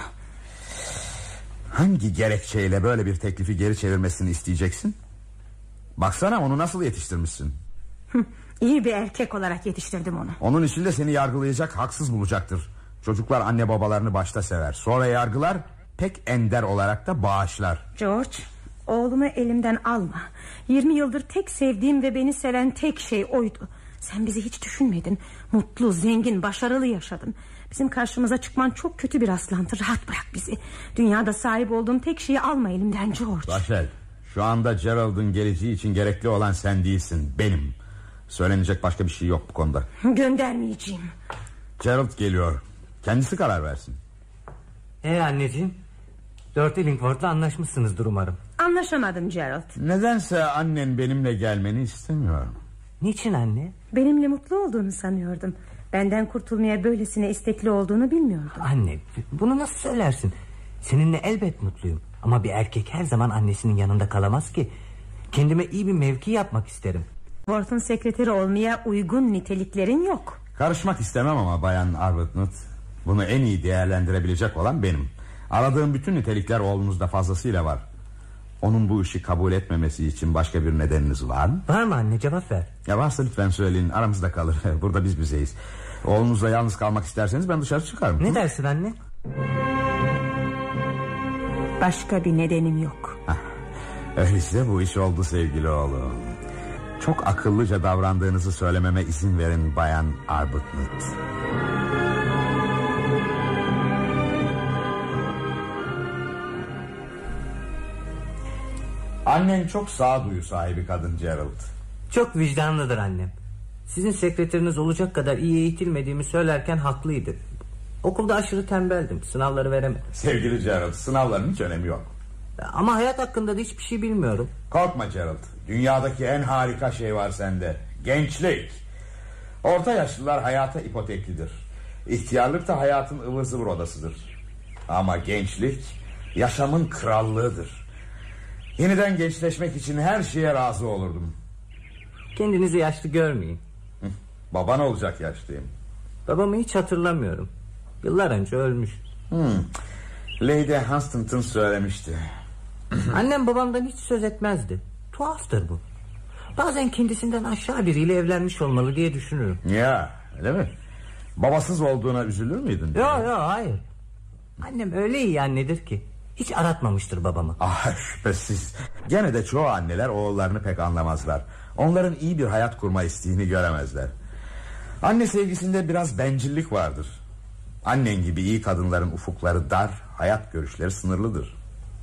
Hangi gerekçeyle böyle bir teklifi geri çevirmesini isteyeceksin? Baksana onu nasıl yetiştirmişsin. İyi bir erkek olarak yetiştirdim onu. Onun için de seni yargılayacak, haksız bulacaktır. Çocuklar anne babalarını başta sever, sonra yargılar, pek ender olarak da bağışlar. George, oğlumu elimden alma. Yirmi yıldır tek sevdiğim ve beni seven tek şey oydu. Sen bizi hiç düşünmedin. Mutlu, zengin, başarılı yaşadın. Bizim karşımıza çıkman çok kötü bir rastlantı. Rahat bırak bizi. Dünyada sahip olduğum tek şeyi alma elimden George. Rachel, şu anda Gerald'ın geleceği için gerekli olan sen değilsin, benim. Söylenecek başka bir şey yok bu konuda. Göndermeyeceğim. Gerald geliyor. Kendisi karar versin. Ee anneciğim, Lord Illingworth'la anlaşmışsınızdır umarım. Anlaşamadım Gerald. Nedense annen benimle gelmeni istemiyor. Niçin anne? Benimle mutlu olduğunu sanıyordum. Benden kurtulmaya böylesine istekli olduğunu bilmiyordum. Anne, bunu nasıl söylersin? Seninle elbet mutluyum. Ama bir erkek her zaman annesinin yanında kalamaz ki. Kendime iyi bir mevki yapmak isterim. Worth'un sekreteri olmaya uygun niteliklerin yok. Karışmak istemem ama Bayan Arbuthnot, bunu en iyi değerlendirebilecek olan benim. Aradığım bütün nitelikler oğlunuzda fazlasıyla var. Onun bu işi kabul etmemesi için başka bir nedeniniz var mı? Var mı anne, cevap ver. Ya varsa lütfen söyleyin, aramızda kalır. Burada biz bizeyiz. Oğlunuzla yalnız kalmak isterseniz ben dışarı çıkarım. Ne dersin anne? Başka bir nedenim yok. Hah, öyleyse bu iş oldu sevgili oğlum. Çok akıllıca davrandığınızı söylememe izin verin Bayan Arbuthnot. Annen çok sağduyu sahibi kadın Gerald. Çok vicdanlıdır annem. Sizin sekreteriniz olacak kadar iyi eğitilmediğimi söylerken haklıydı. Okulda aşırı tembeldim, sınavları veremedim. Sevgili Gerald, sınavların hiç önemi yok. Ama hayat hakkında da hiçbir şey bilmiyorum. Korkma Gerald, dünyadaki en harika şey var sende: gençlik. Orta yaşlılar hayata ipoteklidir. İhtiyarlık da hayatın ıvır zıvır odasıdır. Ama gençlik yaşamın krallığıdır. Yeniden gençleşmek için her şeye razı olurdum. Kendinizi yaşlı görmeyin. Hı, baban olacak yaşlıyım. Babamı hiç hatırlamıyorum. Yıllar önce ölmüş. Hmm. Lady Hunstanton söylemişti. Annem babamdan hiç söz etmezdi. Tuhaftır bu. Bazen kendisinden aşağı biriyle evlenmiş olmalı diye düşünürüm. Ya öyle mi? Babasız olduğuna üzülür müydün? Yok yok hayır. Annem öyle iyi annedir ki hiç aratmamıştır babamı. Ah şüphesiz. Gene de çoğu anneler oğullarını pek anlamazlar. Onların iyi bir hayat kurma isteğini göremezler. Anne sevgisinde biraz bencillik vardır. Annen gibi iyi kadınların ufukları dar, hayat görüşleri sınırlıdır.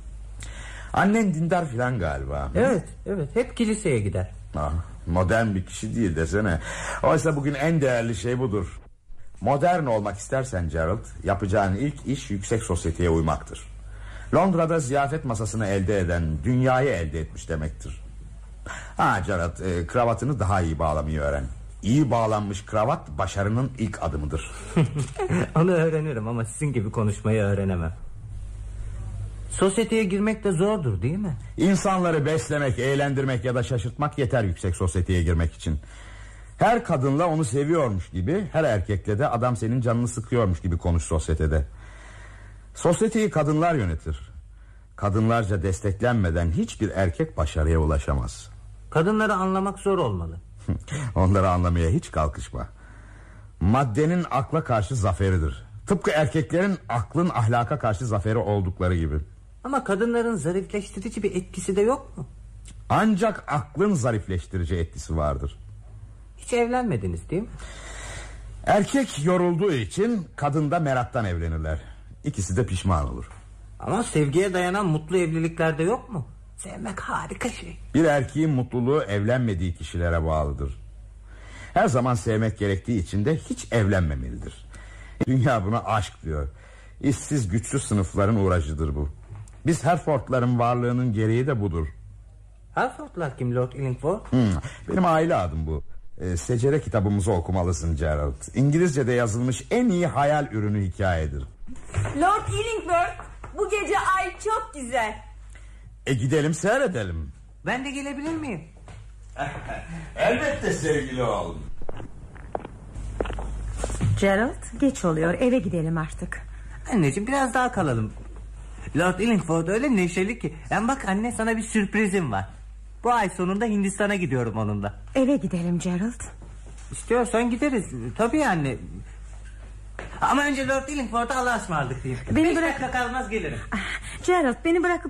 Annen dindar filan galiba. Evet evet, hep kiliseye gider. Ah, modern bir kişi değil desene. Oysa bugün en değerli şey budur. Modern olmak istersen Gerald, yapacağın ilk iş yüksek sosyeteye uymaktır. Londra'da ziyafet masasını elde eden dünyayı elde etmiş demektir. Ha Gerald, e, kravatını daha iyi bağlamayı öğren. İyi bağlanmış kravat başarının ilk adımıdır. Onu öğrenirim ama sizin gibi konuşmayı öğrenemem. Sosyeteye girmek de zordur değil mi? İnsanları beslemek, eğlendirmek ya da şaşırtmak yeter yüksek sosyeteye girmek için. Her kadınla onu seviyormuş gibi, her erkekle de adam senin canını sıkıyormuş gibi konuş sosyetede. Sosyeteyi kadınlar yönetir. Kadınlarca desteklenmeden hiçbir erkek başarıya ulaşamaz. Kadınları anlamak zor olmalı. Onları anlamaya hiç kalkışma. Maddenin akla karşı zaferidir. Tıpkı erkeklerin aklın ahlaka karşı zaferi oldukları gibi. Ama kadınların zarifleştirici bir etkisi de yok mu? Ancak aklın zarifleştirici etkisi vardır. Hiç evlenmediniz değil mi? Erkek yorulduğu için kadın da meraktan evlenirler. İkisi de pişman olur. Ama sevgiye dayanan mutlu evliliklerde yok mu? Sevmek harika şey. Bir erkeğin mutluluğu evlenmediği kişilere bağlıdır. Her zaman sevmek gerektiği için de hiç evlenmemelidir. Dünya buna aşk diyor. İşsiz güçsüz sınıfların uğraşıdır bu. Biz Hereford'ların varlığının gereği de budur. Hereford'lar kim Lord Illingworth? Hmm, benim aile adım bu. Ee, secere kitabımızı okumalısın Gerald. İngilizce'de yazılmış en iyi hayal ürünü hikayedir. Lord Illingworth, bu gece ay çok güzel. E gidelim seyredelim. Ben de gelebilir miyim? Elbette sevgili oğlum. Gerald, geç oluyor, eve gidelim artık. Anneciğim biraz daha kalalım. Lord Illingworth öyle neşeli ki. Hem bak anne, sana bir sürprizim var. Bu ay sonunda Hindistan'a gidiyorum onunla. Eve gidelim Gerald. İstiyorsan gideriz. Tabii anne. Ama önce Lord Illingworth'a Allah'a ısmarladık diyeyim. Beni Beş bırak... dakika kalmaz gelirim. Ah, Gerald, beni bırakıp...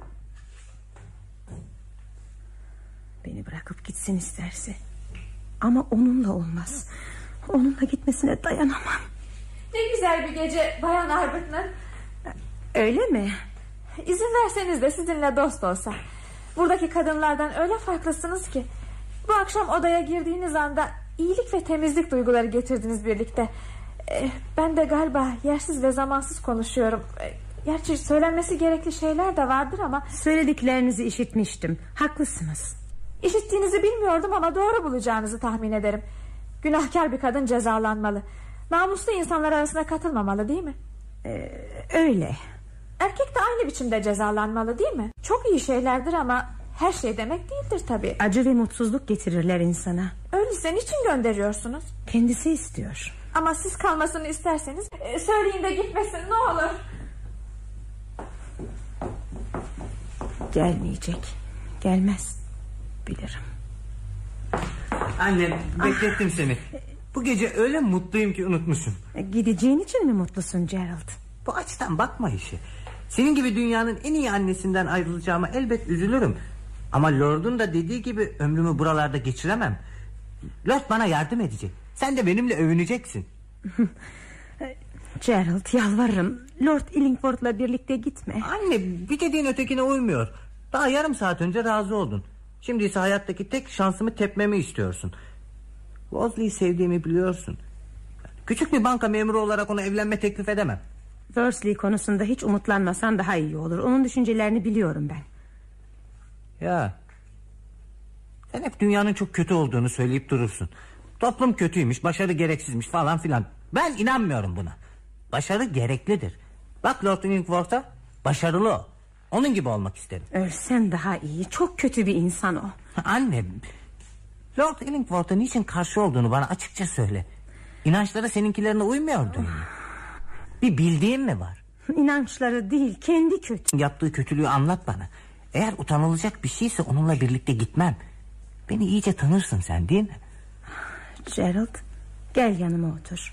Beni bırakıp gitsin isterse. Ama onunla olmaz. Onunla gitmesine dayanamam. Ne güzel bir gece Bayan Arbuthnot. Öyle mi? İzin verseniz de sizinle dost olsa. Buradaki kadınlardan öyle farklısınız ki. Bu akşam odaya girdiğiniz anda iyilik ve temizlik duyguları getirdiniz birlikte. ee, Ben de galiba yersiz ve zamansız konuşuyorum. ee, Gerçi söylenmesi gerekli şeyler de vardır ama... Söylediklerinizi işitmiştim. Haklısınız. İşittiğinizi bilmiyordum ama doğru bulacağınızı tahmin ederim. Günahkar bir kadın cezalanmalı. Namuslu insanlar arasına katılmamalı değil mi? Ee, öyle. Erkek de aynı biçimde cezalanmalı değil mi? Çok iyi şeylerdir ama her şey demek değildir tabii. Acı ve mutsuzluk getirirler insana. Öyleyse niçin gönderiyorsunuz? Kendisi istiyor. Ama siz kalmasını isterseniz e, söyleyin de gitmesin ne olur. Gelmeyecek. Gelmez. Bilirim. Annem, beklettim seni. Bu gece öyle mutluyum ki unutmuşum. Gideceğin için mi mutlusun Gerald? Bu açıdan bakma işe. Senin gibi dünyanın en iyi annesinden ayrılacağıma elbet üzülürüm. Ama Lord'un da dediği gibi ömrümü buralarda geçiremem. Lord bana yardım edecek. Sen de benimle övüneceksin. Gerald, yalvarırım, Lord Illingworth'la birlikte gitme. Anne, bir dediğin ötekine uymuyor. Daha yarım saat önce razı oldun. Şimdi ise hayattaki tek şansımı tepmemi istiyorsun. Wolsey'i sevdiğimi biliyorsun. Küçük bir banka memuru olarak ona evlenme teklif edemem. Worsley konusunda hiç umutlanmasan daha iyi olur. Onun düşüncelerini biliyorum ben. Ya, sen hep dünyanın çok kötü olduğunu söyleyip durursun. Toplum kötüymüş, başarı gereksizmiş falan filan. Ben inanmıyorum buna. Başarı gereklidir. Bak Lord Illingworth'a, başarılı o. Onun gibi olmak isterim. Ölsen daha iyi. Çok kötü bir insan o. Anne, Lord Illingworth'a niçin karşı olduğunu bana açıkça söyle. İnançları seninkilerine uymuyordu. Bir bildiğin mi var? İnançları değil, kendi kötü. Yaptığı kötülüğü anlat bana. Eğer utanılacak bir şeyse onunla birlikte gitmem. Beni iyice tanırsın sen, değil mi? Gerald, gel yanıma otur.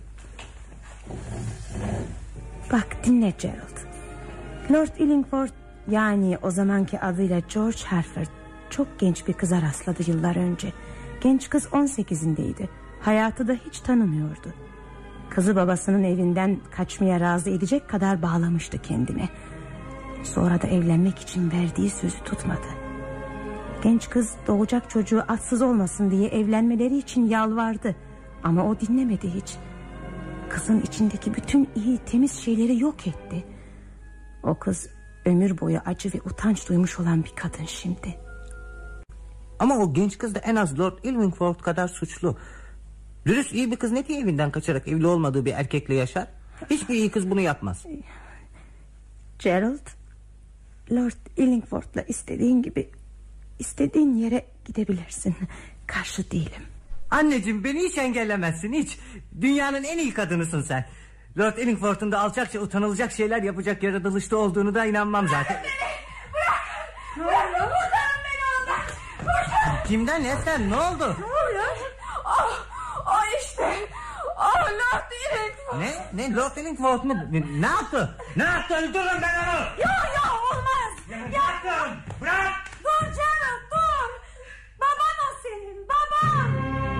Bak, dinle Gerald. Lord Illingworth, yani o zamanki adıyla George Hereford, çok genç bir kıza rastladı yıllar önce. Genç kız on sekizindeydi. Hayatı da hiç tanımıyordu. Kızı babasının evinden kaçmaya razı edecek kadar bağlamıştı kendine. Sonra da evlenmek için verdiği sözü tutmadı. Genç kız doğacak çocuğu atsız olmasın diye evlenmeleri için yalvardı. Ama o dinlemedi hiç. Kızın içindeki bütün iyi, temiz şeyleri yok etti. O kız ömür boyu acı ve utanç duymuş olan bir kadın şimdi. Ama o genç kız da en az Lord Illingworth kadar suçlu. Dürüst iyi bir kız ne diye evinden kaçarak evli olmadığı bir erkekle yaşar? Hiçbir iyi kız bunu yapmaz. Gerald, Lord Illingworth'la istediğin gibi, istediğin yere gidebilirsin. Karşı değilim. Anneciğim, beni hiç engellemezsin, hiç. Dünyanın en iyi kadınısın sen. Lord Illingworth'un da alçakça utanılacak şeyler yapacak yaratılışta olduğunu da inanmam zaten. Ne oluyor? Kurtarın beni ondan. Kurtarın. Kimden, Esen, ne oldu? Ne oluyor? Oh, oh işte. Oh, Lord Illingworth. Ne? Ne? Lord Illingworth mu? Ne, ne yaptı? Ne yaptı? Öldürün ben onu. Yok yok, olmaz. Ya, bırakın. Bırak. Dur canım, dur. Baban o senin, baban.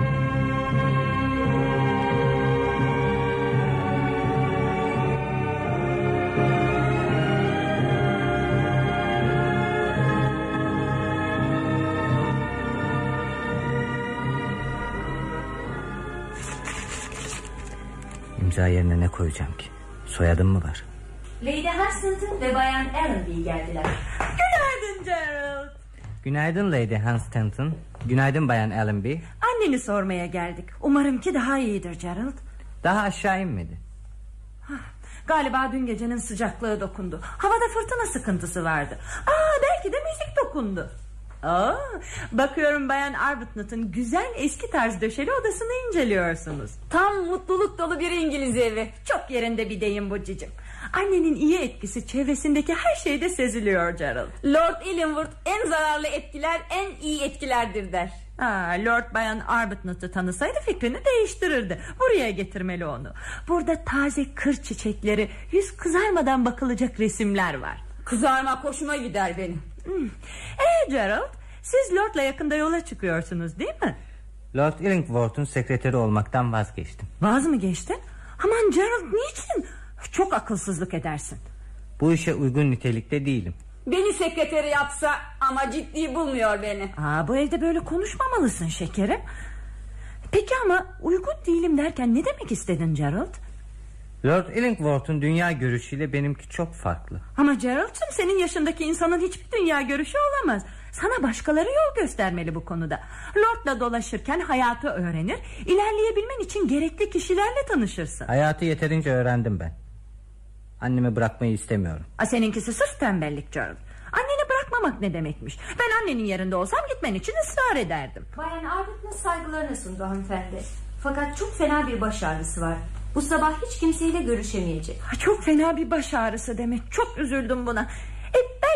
İmza yerine ne koyacağım ki? Soyadım mı var? Lady Hunstanton ve Bayan Allenby geldiler. Günaydın Gerald. Günaydın Lady Hunstanton. Günaydın Bayan Allenby. Anneni sormaya geldik. Umarım ki daha iyidir Gerald. Daha aşağı inmedi. Galiba dün gecenin sıcaklığı dokundu. Havada fırtına sıkıntısı vardı. Aa, belki de müzik dokundu. Aa, bakıyorum Bayan Arbuthnot'un güzel eski tarz döşeli odasını inceliyorsunuz. Tam mutluluk dolu bir İngiliz evi. Çok yerinde bir deyim bu cicim. Annenin iyi etkisi çevresindeki her şeyde seziliyor Gerald. Lord Illingworth en zararlı etkiler en iyi etkilerdir der. Aa, Lord Bayan Arbuthnot'u tanısaydı fikrini değiştirirdi. Buraya getirmeli onu. Burada taze kır çiçekleri, yüz kızarmadan bakılacak resimler var. Kızarmak hoşuma gider benim. Hmm. Ee Gerald, siz Lord'la yakında yola çıkıyorsunuz değil mi? Lord Illingworth'un sekreteri olmaktan vazgeçtim. Vaz mı geçtin? Aman Gerald, niçin? Çok akılsızlık edersin. Bu işe uygun nitelikte değilim. Beni sekreteri yapsa ama ciddi bulmuyor beni. Aa, bu evde böyle konuşmamalısın şekerim. Peki ama uygun değilim derken ne demek istedin Gerald? Lord Illingworth'un dünya görüşüyle benimki çok farklı. Ama Gerald'cığım, senin yaşındaki insanın hiçbir dünya görüşü olamaz. Sana başkaları yol göstermeli bu konuda. Lord'la dolaşırken hayatı öğrenir, ilerleyebilmen için gerekli kişilerle tanışırsın. Hayatı yeterince öğrendim ben. Annemi bırakmayı istemiyorum. A, seninkisi sırf tembellik Gerald. Anneni bırakmamak ne demekmiş? Ben annenin yerinde olsam gitmen için ısrar ederdim. Bayan Arbuthnot saygılarını sundu hanımefendi. Fakat çok fena bir baş ağrısı var. Bu sabah hiç kimseyle görüşemeyecek. Ha, çok fena bir baş ağrısı demek. Çok üzüldüm buna. E, belki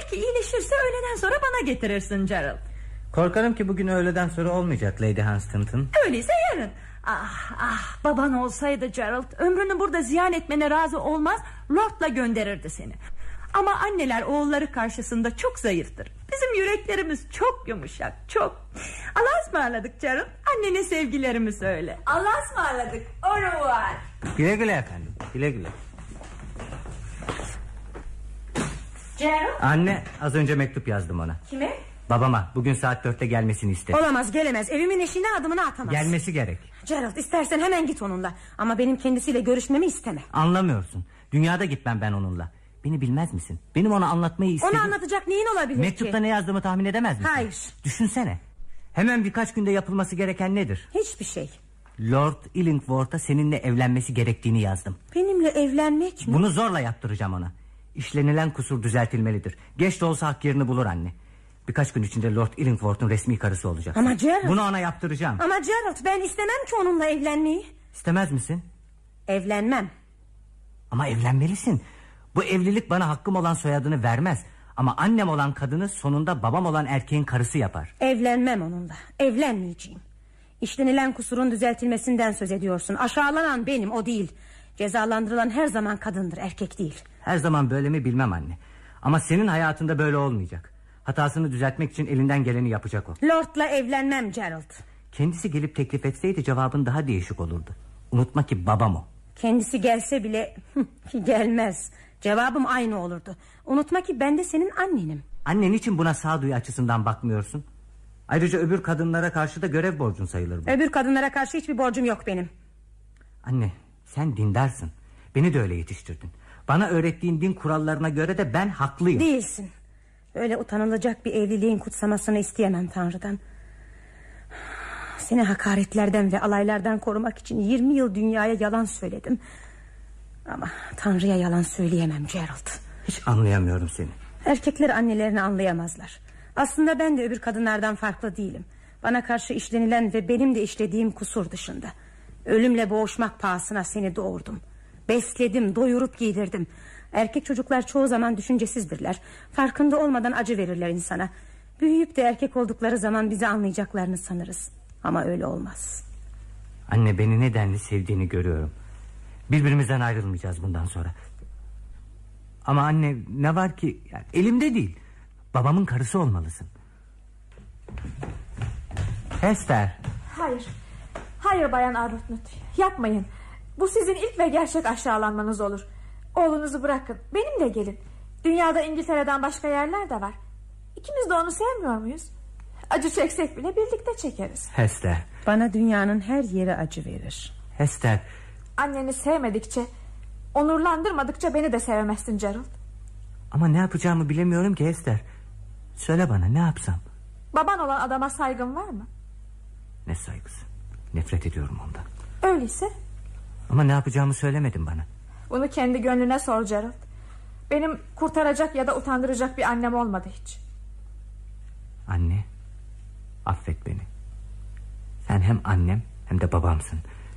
Belki iyileşirse öğleden sonra bana getirirsin Gerald. Korkarım ki bugün öğleden sonra olmayacak Lady Hunstanton. Öyleyse yarın. Ah ah, baban olsaydı Gerald, ömrünü burada ziyan etmene razı olmaz, Lord'la gönderirdi seni. Ama anneler oğulları karşısında çok zayıftır. Bizim yüreklerimiz çok yumuşak, çok. Allah'a ısmarladık Gerald. Annene sevgilerimi söyle. Allah'a ısmarladık. Au revoir. Güle güle efendim, güle güle. Gerald. Anne, az önce mektup yazdım ona. Kime? Babama bugün saat dörtte gelmesini istedim. Olamaz, gelemez, evimin eşiğine adımını atamaz. Gelmesi gerek. Gerald, istersen hemen git onunla. Ama benim kendisiyle görüşmemi isteme. Anlamıyorsun. Dünyada gitmem ben onunla. Beni bilmez misin? Benim ona anlatmayı istedim. Ona anlatacak neyin olabilir ki? Mektupta ne yazdığımı tahmin edemez misin? Hayır. Düşünsene. Hemen birkaç günde yapılması gereken nedir? Hiçbir şey. Lord Illingworth'a seninle evlenmesi gerektiğini yazdım. Benimle evlenmek mi? Bunu zorla yaptıracağım ona. İşlenilen kusur düzeltilmelidir. Geç de olsa hak yerini bulur anne. Birkaç gün içinde Lord Illingworth'un resmi karısı olacak. Ama Gerald... Bunu ona yaptıracağım. Ama Gerald, ben istemem ki onunla evlenmeyi. İstemez misin? Evlenmem. Ama evlenmelisin. Bu evlilik bana hakkım olan soyadını vermez. Ama annem olan kadını sonunda babam olan erkeğin karısı yapar. Evlenmem onunla. Evlenmeyeceğim. İşlenilen kusurun düzeltilmesinden söz ediyorsun. Aşağılanan benim, o değil. Cezalandırılan her zaman kadındır, erkek değil. Her zaman böyle mi bilmem anne. Ama senin hayatında böyle olmayacak. Hatasını düzeltmek için elinden geleni yapacak o. Lord'la evlenmem Gerald. Kendisi gelip teklif etseydi cevabın daha değişik olurdu. Unutma ki babam o. Kendisi gelse bile gelmez. Cevabım aynı olurdu. Unutma ki ben de senin annenim. Annen için buna sağduyu açısından bakmıyorsun? Ayrıca öbür kadınlara karşı da görev borcun sayılır bu. Öbür kadınlara karşı hiçbir borcum yok benim. Anne, sen dindarsın. Beni de öyle yetiştirdin. Bana öğrettiğin din kurallarına göre de ben haklıyım. Değilsin. Öyle utanılacak bir evliliğin kutsamasını isteyemem Tanrı'dan. Seni hakaretlerden ve alaylardan korumak için yirmi yıl dünyaya yalan söyledim. Ama Tanrı'ya yalan söyleyemem Gerald. Hiç anlayamıyorum seni. Erkekler annelerini anlayamazlar. Aslında ben de öbür kadınlardan farklı değilim. Bana karşı işlenilen ve benim de işlediğim kusur dışında. Ölümle boğuşmak pahasına seni doğurdum. Besledim, doyurup giydirdim. Erkek çocuklar çoğu zaman düşüncesizdirler. Farkında olmadan acı verirler insana. Büyüyüp de erkek oldukları zaman bizi anlayacaklarını sanırız. Ama öyle olmaz. Anne, beni nedenli sevdiğini görüyorum. Birbirimizden ayrılmayacağız bundan sonra. Ama anne, ne var ki yani elimde değil. Babamın karısı olmalısın. Hester. Hayır. Hayır Bayan Arbuthnot, yapmayın. Bu sizin ilk ve gerçek aşağılanmanız olur. Oğlunuzu bırakın, benimle gelin. Dünyada İngiltere'den başka yerler de var. İkimiz de onu sevmiyor muyuz? Acı çeksek bile birlikte çekeriz. Hester. Bana dünyanın her yeri acı verir. Hester. Anneni sevmedikçe, onurlandırmadıkça beni de sevemezsin Gerald. Ama ne yapacağımı bilemiyorum ki Hester. Söyle bana, ne yapsam? Baban olan adama saygın var mı? Ne saygısı? Nefret ediyorum ondan. Öyleyse? Ama ne yapacağımı söylemedin bana. Bunu kendi gönlüne sor Gerald. Benim kurtaracak ya da utandıracak bir annem olmadı hiç. Anne, affet beni. Sen hem annem hem de babamsın.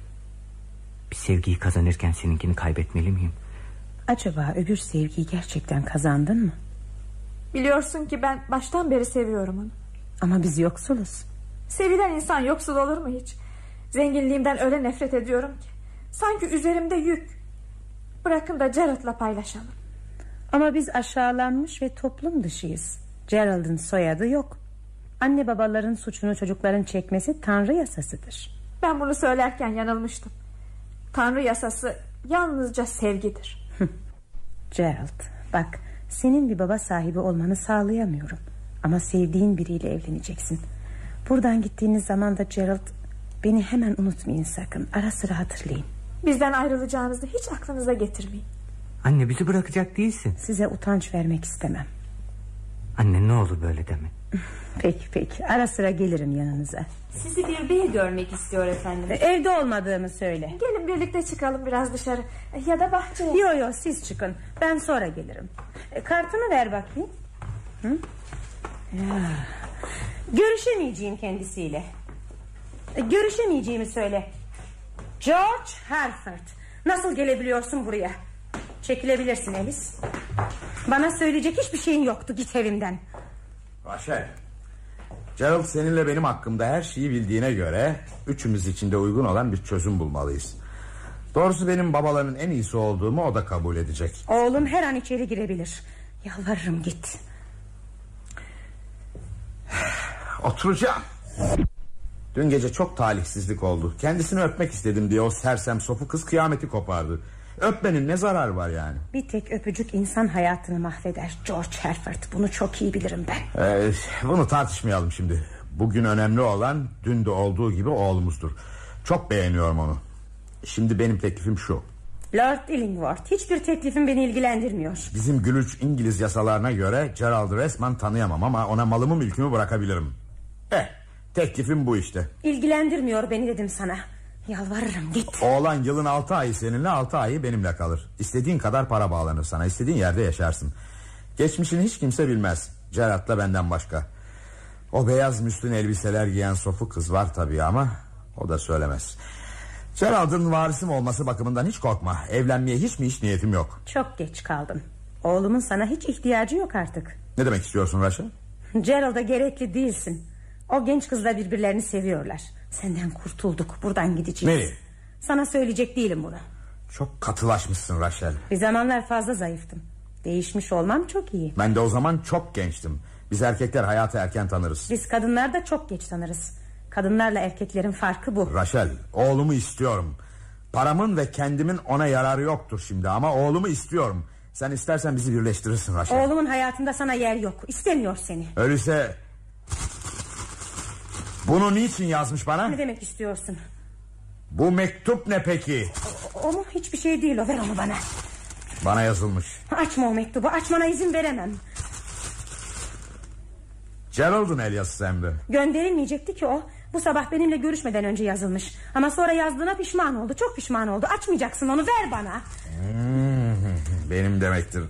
Bir sevgiyi kazanırken seninkini kaybetmeli miyim? Acaba öbür sevgiyi gerçekten kazandın mı? Biliyorsun ki ben baştan beri seviyorum onu. Ama biz yoksuluz. Sevilen insan yoksul olur mu hiç? Zenginliğimden öyle nefret ediyorum ki. Sanki üzerimde yük. Bırakın da Gerald'la paylaşalım. Ama biz aşağılanmış ve toplum dışıyız. Gerald'ın soyadı yok. Anne babaların suçunu çocukların çekmesi Tanrı yasasıdır. Ben bunu söylerken yanılmıştım. Tanrı yasası yalnızca sevgidir. Gerald, bak, senin bir baba sahibi olmanı sağlayamıyorum. Ama sevdiğin biriyle evleneceksin. Buradan gittiğiniz zaman da Gerald, beni hemen unutmayın sakın. Ara sıra hatırlayın. Bizden ayrılacağınızı hiç aklınıza getirmeyin. Anne, bizi bırakacak değilsin. Size utanç vermek istemem. Anne, ne olur böyle deme. Peki peki, ara sıra gelirim yanınıza. Sizi bir bey görmek istiyor efendim. Evde olmadığımı söyle. Gelin birlikte çıkalım biraz dışarı. Ya da bahçeye. Yo yo, siz çıkın, ben sonra gelirim. e, Kartını ver bakayım. Hı? Ya. Görüşemeyeceğim kendisiyle. e, Görüşemeyeceğimi söyle. George Harford, nasıl gelebiliyorsun buraya? Çekilebilirsin Alice. Bana söyleyecek hiçbir şeyin yoktu, git evimden. Rachel, Gerald seninle benim hakkımda her şeyi bildiğine göre üçümüz için de uygun olan bir çözüm bulmalıyız. Doğrusu benim babaların en iyisi olduğumu o da kabul edecek. Oğlum her an içeri girebilir. Yalvarırım git. Oturacağım. Dün gece çok talihsizlik oldu. Kendisini öpmek istedim diye o sersem sofu kız kıyameti kopardı. Öpmenin ne zararı var yani? Bir tek öpücük insan hayatını mahveder George Halford. Bunu çok iyi bilirim ben. Ee, bunu tartışmayalım şimdi. Bugün önemli olan dün de olduğu gibi oğlumuzdur. Çok beğeniyorum onu. Şimdi benim teklifim şu. Lord Illingworth, hiçbir teklifin beni ilgilendirmiyor. Bizim gülüç İngiliz yasalarına göre Gerald'ı resmen tanıyamam ama ona malımı mülkümü bırakabilirim. Eh, teklifim bu işte. İlgilendirmiyor beni dedim sana. Yalvarırım git. Oğlan yılın altı ayı seninle, altı ayı benimle kalır. İstediğin kadar para bağlanır sana, istediğin yerde yaşarsın. Geçmişini hiç kimse bilmez, Gerald'la benden başka. O beyaz müslin elbiseler giyen sofu kız var tabii ama o da söylemez. Gerald'ın varisim olması bakımından hiç korkma. Evlenmeye hiç mi hiç niyetim yok. Çok geç kaldın. Oğlumun sana hiç ihtiyacı yok artık. Ne demek istiyorsun Rachel? Gerald'a gerekli değilsin. O genç kızla birbirlerini seviyorlar. Senden kurtulduk, buradan gideceğiz. Nereye? Sana söyleyecek değilim bunu. Çok katılaşmışsın Rachel. Bir zamanlar fazla zayıftım. Değişmiş olmam çok iyi. Ben de o zaman çok gençtim. Biz erkekler hayatı erken tanırız. Biz kadınlar da çok geç tanırız. Kadınlarla erkeklerin farkı bu. Rachel, oğlumu istiyorum. Paramın ve kendimin ona yararı yoktur şimdi ama oğlumu istiyorum. Sen istersen bizi birleştirirsin Rachel. Oğlumun hayatında sana yer yok. İstemiyor seni. Öyleyse bunu niçin yazmış bana? Ne demek istiyorsun? Bu mektup ne peki? O, o mu? Hiçbir şey değil o. Ver onu bana. Bana yazılmış. Açma o mektubu. Açmana izin veremem. Gerald'ın el yazısı hem de. Gönderilmeyecekti ki o. Bu sabah benimle görüşmeden önce yazılmış. Ama sonra yazdığına pişman oldu. Çok pişman oldu. Açmayacaksın onu, ver bana. Hmm, benim demektir.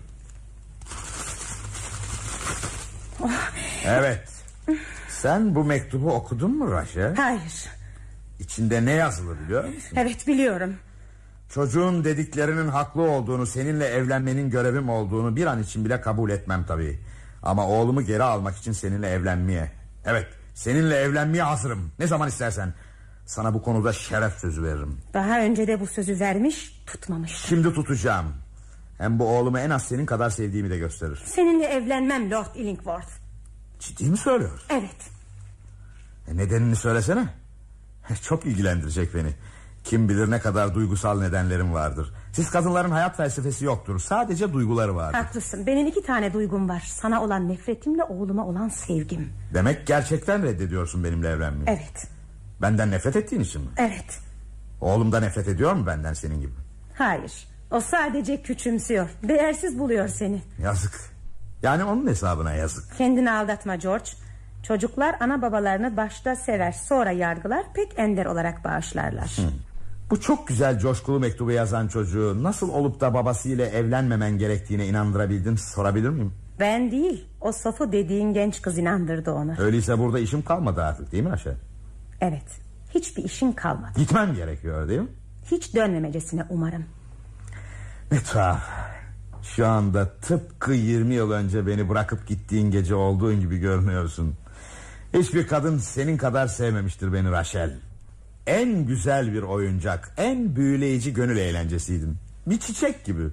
Oh. Evet. Sen bu mektubu okudun mu Rachel? Hayır. İçinde ne yazılı biliyor musun? Evet, biliyorum. Çocuğun dediklerinin haklı olduğunu, seninle evlenmenin görevim olduğunu bir an için bile kabul etmem tabii. Ama oğlumu geri almak için seninle evlenmeye, evet, seninle evlenmeye hazırım. Ne zaman istersen. Sana bu konuda şeref sözü veririm. Daha önce de bu sözü vermiş, tutmamıştım. Şimdi tutacağım. Hem bu oğlumu en az senin kadar sevdiğimi de gösterir. Seninle evlenmem Lord Illingworth. Ciddi mi söylüyorsun? Evet. E nedenini söylesene. Çok ilgilendirecek beni. Kim bilir ne kadar duygusal nedenlerim vardır. Siz kadınların hayat felsefesi yoktur. Sadece duyguları vardır. Haklısın. Benim iki tane duygum var. Sana olan nefretimle oğluma olan sevgim. Demek gerçekten reddediyorsun benimle evlenmeyi. Evet. Benden nefret ettiğin için mi? Evet. Oğlum da nefret ediyor mu benden senin gibi? Hayır. O sadece küçümsüyor. Değersiz buluyor seni. Yazık. Yani onun hesabına yazık. Kendini aldatma George. Çocuklar ana babalarını başta sever, sonra yargılar, pek ender olarak bağışlarlar. Hı. Bu çok güzel coşkulu mektubu yazan çocuğu nasıl olup da babasıyla evlenmemen gerektiğine inandırabildin, sorabilir miyim? Ben değil, o Sofu dediğin genç kız inandırdı onu. Öyleyse burada işim kalmadı artık, değil mi Ayşe? Evet, hiçbir işin kalmadı. Gitmem gerekiyor değil mi? Hiç dönmemecesine umarım. Ne tuhaf. Şu anda tıpkı yirmi yıl önce beni bırakıp gittiğin gece olduğun gibi görünüyorsun. Hiçbir kadın senin kadar sevmemiştir beni Rachel. En güzel bir oyuncak, en büyüleyici gönül eğlencesiydin. Bir çiçek gibi.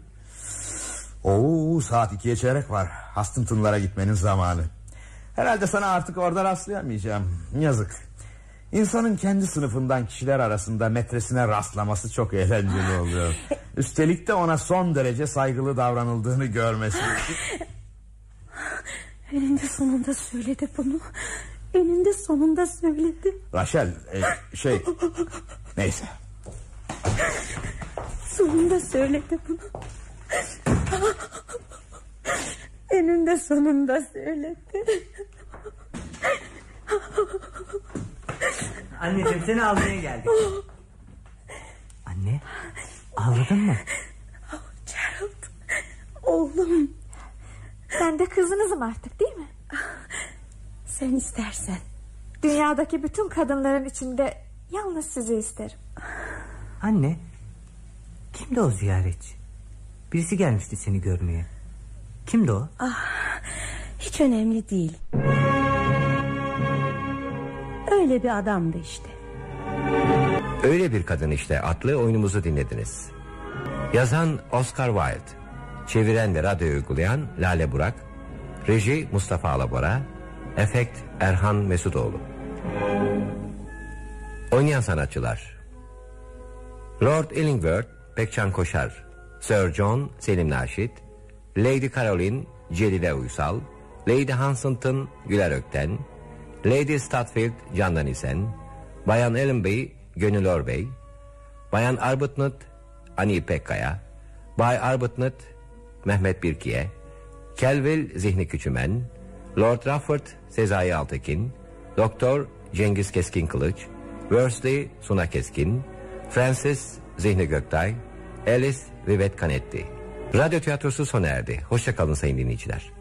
Oo, saat ikiye çeyrek var. Hastıntonlara gitmenin zamanı. Herhalde sana artık orada rastlayamayacağım. Yazık. İnsanın kendi sınıfından kişiler arasında metresine rastlaması çok eğlenceli oluyor. Üstelik de ona son derece saygılı davranıldığını görmesi. Eninde sonunda söyledi bunu. Eninde sonunda söyledi. Rachel, e, şey... Neyse. Sonunda söyledi bunu. Eninde sonunda söyledi. Anneciğim, seni almaya geldik. Anne, ağladın mı? Oh, Gerald, oğlum. Ben de kızınızım artık, değil mi? Sen istersen. Dünyadaki bütün kadınların içinde yalnız sizi isterim. Anne, kimdi o ziyaretçi? Birisi gelmişti seni görmeye. Kimdi o? Ah, hiç önemli değil. Öyle bir adamdı işte. Öyle bir kadın işte adlı oyunumuzu dinlediniz. Yazan Oscar Wilde, çeviren ve radyo uygulayan Lale Burak, reji Mustafa Alabora, efekt Erhan Mesutoğlu. Oynayan sanatçılar: Lord Illingworth Pekcan Koşar, Sir John Selim Naşit, Lady Caroline Celile Uysal, Lady Hunstanton Güler Ökten, Lady Statfield Candan İsen, Bayan Allenby Gönül Orbey, Bayan Arbuthnot Ani İpekkaya, Bay Arbuthnot Mehmet Birkiye, Kelvil Zihni Küçümen, Lord Rufford Sezai Altekin, Doktor Cengiz Keskin Kılıç, Worsley Suna Keskin, Francis Zihni Göktay, Alice Vivet Canetti. Radyo tiyatrosu sona erdi. Hoşça kalın sayın dinleyiciler.